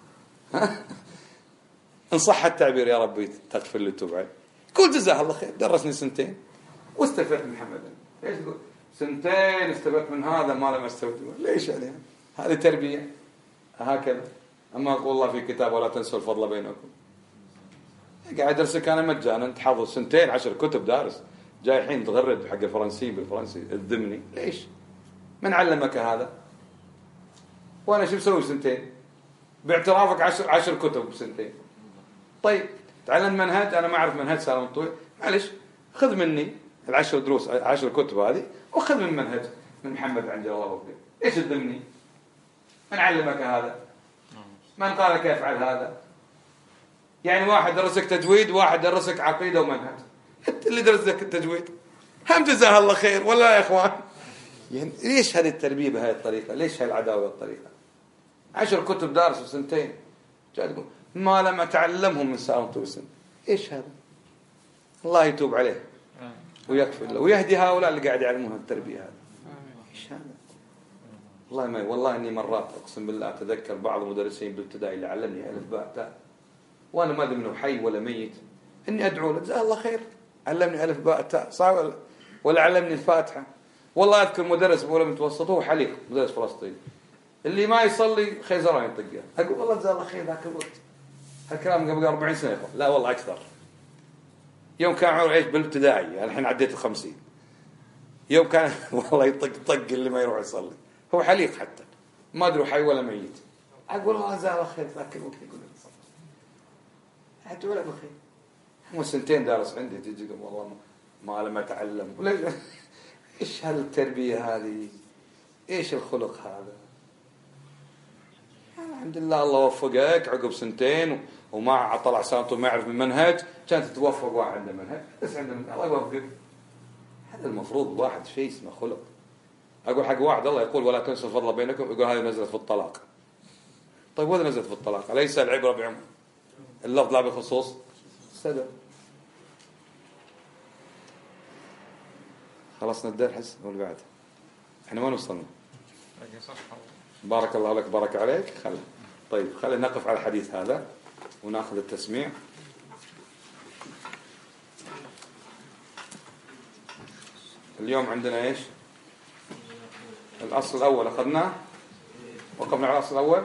إن صح التعبير يا ربي تغفر لي وتوب. قول جزاه الله خير درسني سنتين واستفدت من محمد. ليش تقول سنتين استفدت من هذا ما لم استفد؟ ليش عليها؟ هذه تربية هكذا. أما أقول الله في كتاب ولا تنسوا الفضل بينكم. قاعد أدرسك أنا مجانا، أنت حافظ سنتين عشر كتب دارس، جاي الحين تغرد حق الفرنسيين بالفرنسي تذمني. ليش؟ من علمك هذا؟ وأنا شو بسوي سنتين باعترافك عشر عشر كتب بسنتين؟ طيب تعلم منهج، أنا ما أعرف منهج سالم الطويل، معلش خذ مني العشر دروس عشر كتب هذه وخذ من منهج من محمد عند الله وفقه. إيش تذمني؟ من علمك هذا؟ من قال لك يفعل هذا؟ يعني واحد درسك تجويد وواحد درسك عقيدة ومنهج، أنت اللي درسك التجويد هم جزاه الله خير ولا يا إخوان؟ يعني ليش هذه التربية بهذه الطريقة؟ ليش هذه العداوة بالطريقة؟ عشر كتب دارس وسنتين جاي تقول ما لم أتعلمهم من سالم طويل سنة. إيش هذا؟ الله يتوب عليه ويغفر له ويهدي هؤلاء اللي قاعد يعلمون التربية هذا. إيش هذا؟ والله ما والله إني مرات أقسم بالله أتذكر بعض المدرسين بالابتدائي اللي علمني ألف باء تاء وأنا ما أدري منه حي ولا ميت، إني أدعو له جزاه الله خير علمني ألف باء تاء صح ولا ولا علمني الفاتحة. والله أذكر مدرس بأولى متوسط هو حليق مدرس فلسطيني اللي ما يصلي خيزران يطقه. أقول والله جزاه الله خير ذاك الوقت، هالكلام قبل أربعين سنة يا لا والله أكثر. يوم كان عمره إيش بالابتدائي يعني الحين عديت الخمسين. يوم كان والله يطق طق اللي ما يروح يصلي، هو حليق حتى ما أدري حي ولا ميت. أقول والله جزاه الله خير ذاك الوقت يقول لي صلي أدعو له بخير. هو سنتين دارس عندي تجي والله ما لم أتعلم ولا إيش هالتربية هذه؟ إيش الخلق هذا؟ الحمد لله الله وفقك عقب سنتين وما طلع سنته ما يعرف من منهج، كانت تتوفق واحد عنده منهج بس عنده منهج الله يوفقك. هذا المفروض واحد شيء اسمه خلق. أقول حق واحد الله يقول ولا تنسوا الفضل بينكم، يقول هذه نزلت في الطلاق. طيب وإذا نزلت في الطلاق أليس العبرة بعموم اللفظ لا بخصوص السبب؟ خلصنا الدرس واللي بعد احنا وين وصلنا؟ بارك الله لك بارك عليك. خل طيب خلينا نقف على الحديث هذا وناخذ التسميع. اليوم عندنا ايش؟ الاصل الاول اخذناه وقفنا على الاصل الاول.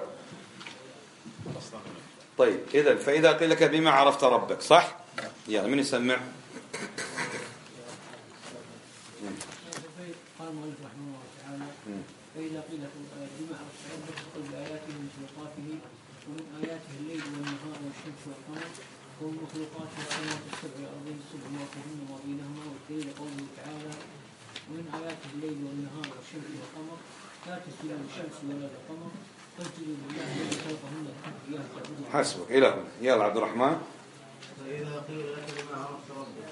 طيب اذا فاذا قيل لك بما عرفت ربك صح؟ يلا من يسمع؟ قال المؤلف رحمه الله تعالى فإذا قيل بما عرفت ربك فقل بآياته ومخلوقاته ومن آياته الليل والنهار والشمس والقمر ومن مخلوقاته السماوات السبع والأرضين السبع ما فيهن وما بينهما والدليل قوله تعالى ومن آياته الليل والنهار والشمس والقمر لا تسجدوا للشمس ولا للقمر فاسجدوا لله الذي خلقهن إن كنتم إياه تعبدون. حسبك. إلى هنا. يلا عبد الرحمن. فإذا قيل لك بما عرفت ربك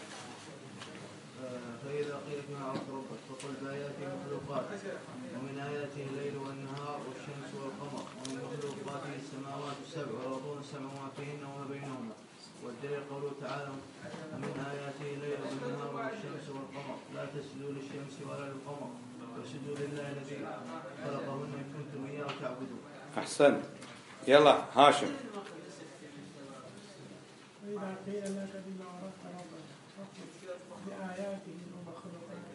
فإذا قيل بما عرفت ربك فقل بآياته مخلوقات ومن آياته الليل والنهار والشمس والقمر ومن مخلوقاته السماوات السبع والأرضون السبع وما فيهن وما بينهما والدليل قوله تعالى ومن آياته الليل والنهار والشمس والقمر لا تسجدوا للشمس ولا للقمر واسجدوا لله الذي خلقهن إن كنتم إياه تعبدون. أحسنت. يلا هاشم. وإذا قيل لك بما عرفت ربك فقل بآياته ومخلوقاته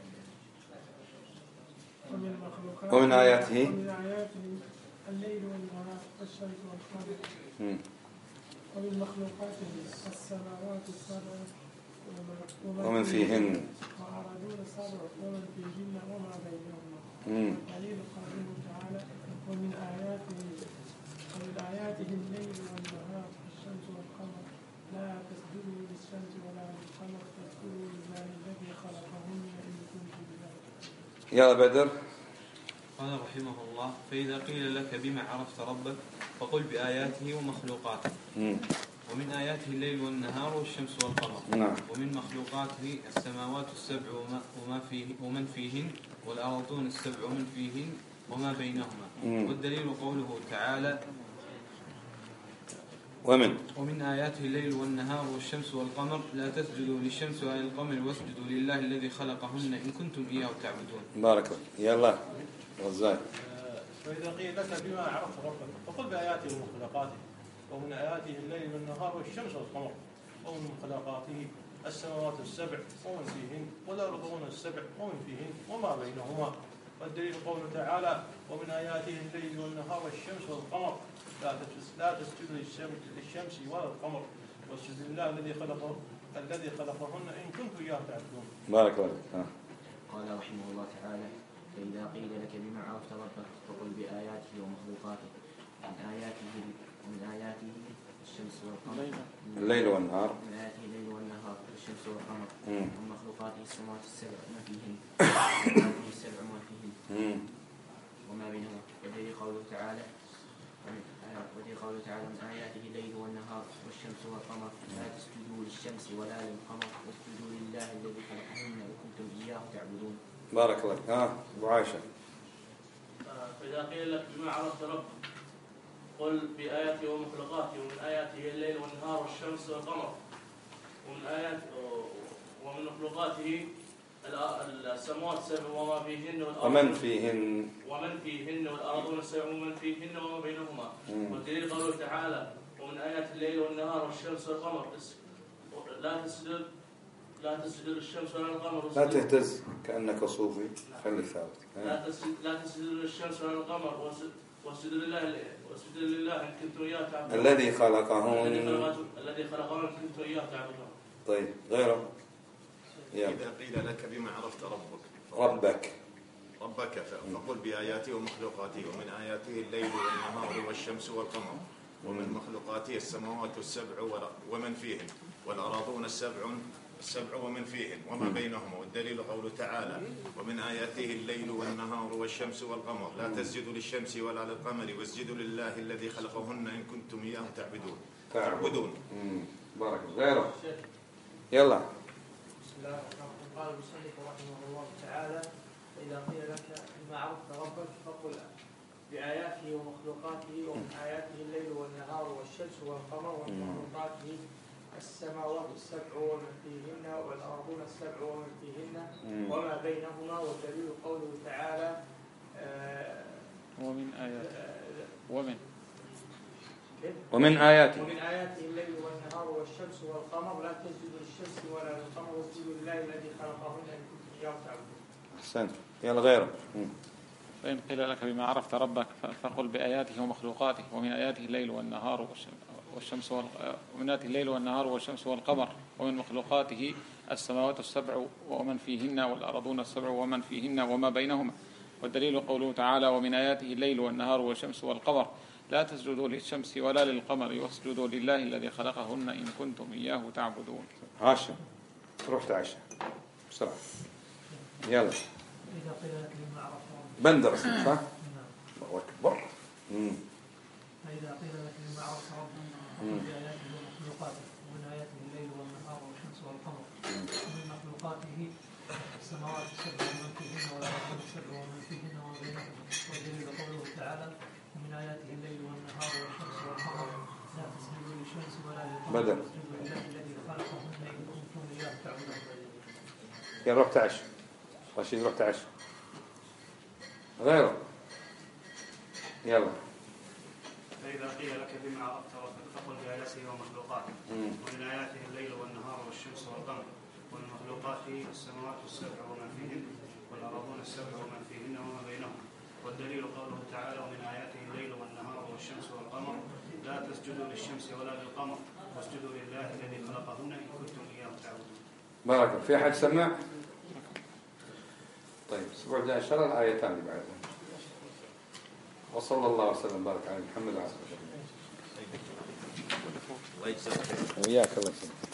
ومن مخلوقاته ومن آياته ومن آياته الليل والنهار والشمس والقمر ومن مخلوقاته السماوات السبع ومن فيهن وأراضون السبع ومن فيهن وما بينهما والدليل قوله تعالى ومن آياته ومن آياته الليل والنهار والشمس والقمر لا تسجدوا للشمس ولا للقمر فاسجدوا لله الذي خلقهن إن كنتم إياه. يا بدر. قال رحمه الله فإذا قيل لك بما عرفت ربك فقل بآياته ومخلوقاته مم. ومن آياته الليل والنهار والشمس والقمر نعم. ومن مخلوقاته السماوات السبع وما, وما فيه ومن فيهن والأرضون السبع ومن فيهن وما بينهما مم. والدليل قوله تعالى ومن ومن آياته الليل والنهار والشمس والقمر لا تسجدوا للشمس ولا للقمر واسجدوا لله الذي خلقهن إن كنتم إياه تعبدون. بارك الله. يلا غزال. فإذا قيل لك بما عرفت ربك فقل بآياته ومخلوقاته ومن آياته الليل والنهار والشمس والقمر ومن مخلوقاته السماوات السبع ومن فيهن والأرضون السبع ومن فيهن وما بينهما والدليل قوله تعالى ومن آياته الليل والنهار والشمس والقمر لا تسجدوا للشمس ولا القمر واسجدوا لله الذي خلقه الذي خلقهن إن كنتم إياه تعبدون. بارك الله فيك. قال رحمه الله تعالى فإذا قيل لك بما عرفت ربك فقل بآياته ومخلوقاته من آياته ومن آياته الشمس والقمر الليل والنهار من آياته الليل والنهار والشمس والقمر ومن مخلوقاته السماوات السبع وما فيهن ومن السبع وما فيهن وما بينهما ودليل قوله تعالى ودليل قوله تعالى من آياته الليل والنهار والشمس والقمر لا تسجدوا للشمس ولا للقمر واسجدوا لله الذي خلقهن إن كنتم إياه تعبدون. بارك الله. ها أبو عائشة. فإذا قيل لك بما عرفت ربك قل بآياته ومخلوقاته ومن آياته الليل والنهار والشمس والقمر ومن آيات ومن مخلوقاته السماوات السبع وما فيهن ومن فيهن ومن فيهن والأرضون السبع ومن فيهن وما بينهما والدليل قوله تعالى ومن آيات الليل والنهار والشمس والقمر لا تسجد لا تسجدوا للشمس ولا للقمر لا تهتز كأنك صوفي خليك ثابت. لا تسجد لا تسجدوا للشمس ولا للقمر واسجدوا لله واسجدوا لله إن كنتم إياه تعبدون. الذي خلقهن الذي خلقهن إن كنتم إياه تعبدون. طيب غيره. إذا قيل لك بما عرفت ربك ربك ربك فقل بآياته ومخلوقاته ومن آياته الليل والنهار والشمس والقمر ومن مخلوقاته السماوات السبع ومن فيهن والأراضون السبع السبع ومن فيهن وما بينهما والدليل قوله تعالى ومن آياته الليل والنهار والشمس والقمر لا تسجدوا للشمس ولا للقمر واسجدوا لله الذي خلقهن إن كنتم إياه تعبدون. تعبدون. بارك الله. غيره. يلا. بسم الله الرحمن الرحيم. قال المصنف رحمه الله تعالى فإذا قيل لك بما عرفت ربك فقل بآياته ومخلوقاته ومن آياته الليل والنهار والشمس والقمر ومن مخلوقاته السماوات السبع ومن فيهن والأرضون السبع ومن فيهن وما بينهما والدليل قوله تعالى ومن آياته ومن ومن آياته ومن آياته الليل والنهار والشمس والقمر لا تسجدوا للشمس ولا للقمر واسجدوا لله الذي خلقهن إن كنتم إياه تعبدون. أحسنت. يلا غيره. فإن قيل لك بما عرفت ربك فقل بآياته ومخلوقاته ومن آياته الليل والنهار والشمس ومن آياته الليل والنهار والشمس والقمر ومن مخلوقاته السماوات السبع ومن فيهن والأرضون السبع ومن فيهن وما بينهما والدليل قوله تعالى ومن آياته الليل والنهار والشمس والقمر لا تسجدوا للشمس ولا للقمر واسجدوا لله الذي خلقهن إن كنتم إياه تعبدون. هاشم روح تعشى بسرعة. يلا. إذا قيل لك بما عرفت بندر اسمه صح؟ الله أكبر. فإذا قيل لك بما عرفت ربك فقل بآياته ومخلوقاته ومن آياته الليل والنهار والشمس والقمر ومن مخلوقاته السماوات السبع ومن فيهن والأرض السبع ومن فيهن وما بينهما والدليل قوله تعالى ومن آياته الليل والنهار والشمس والقمر لا تسجدوا للشمس ولا للقمر واسجدوا لله الذي خلقهن إن كنتم إياه تعبدون. يا روح تعش رشيد روح تعش غيره يلا. فإذا قيل لك بما عرفت ربك فقل بآياته ومخلوقاته ومن آياته الليل والنهار والشمس والقمر ومن مخلوقاته السماوات السبع ومن فيهن والأرضون السبع ومن فيهن وما بينهما والدليل قوله تعالى ومن آياته الليل والنهار والشمس والقمر لا تسجدوا للشمس ولا للقمر واسجدوا لله الذي خلقهن إن كنتم إياه تعبدون. بارك. في أحد سمع؟ طيب الأسبوع الجاي إن شاء الله الآيتان اللي بعدها. وصلى الله وسلم بارك على محمد وعلى آله وصحبه. وإياك الله يسلمك.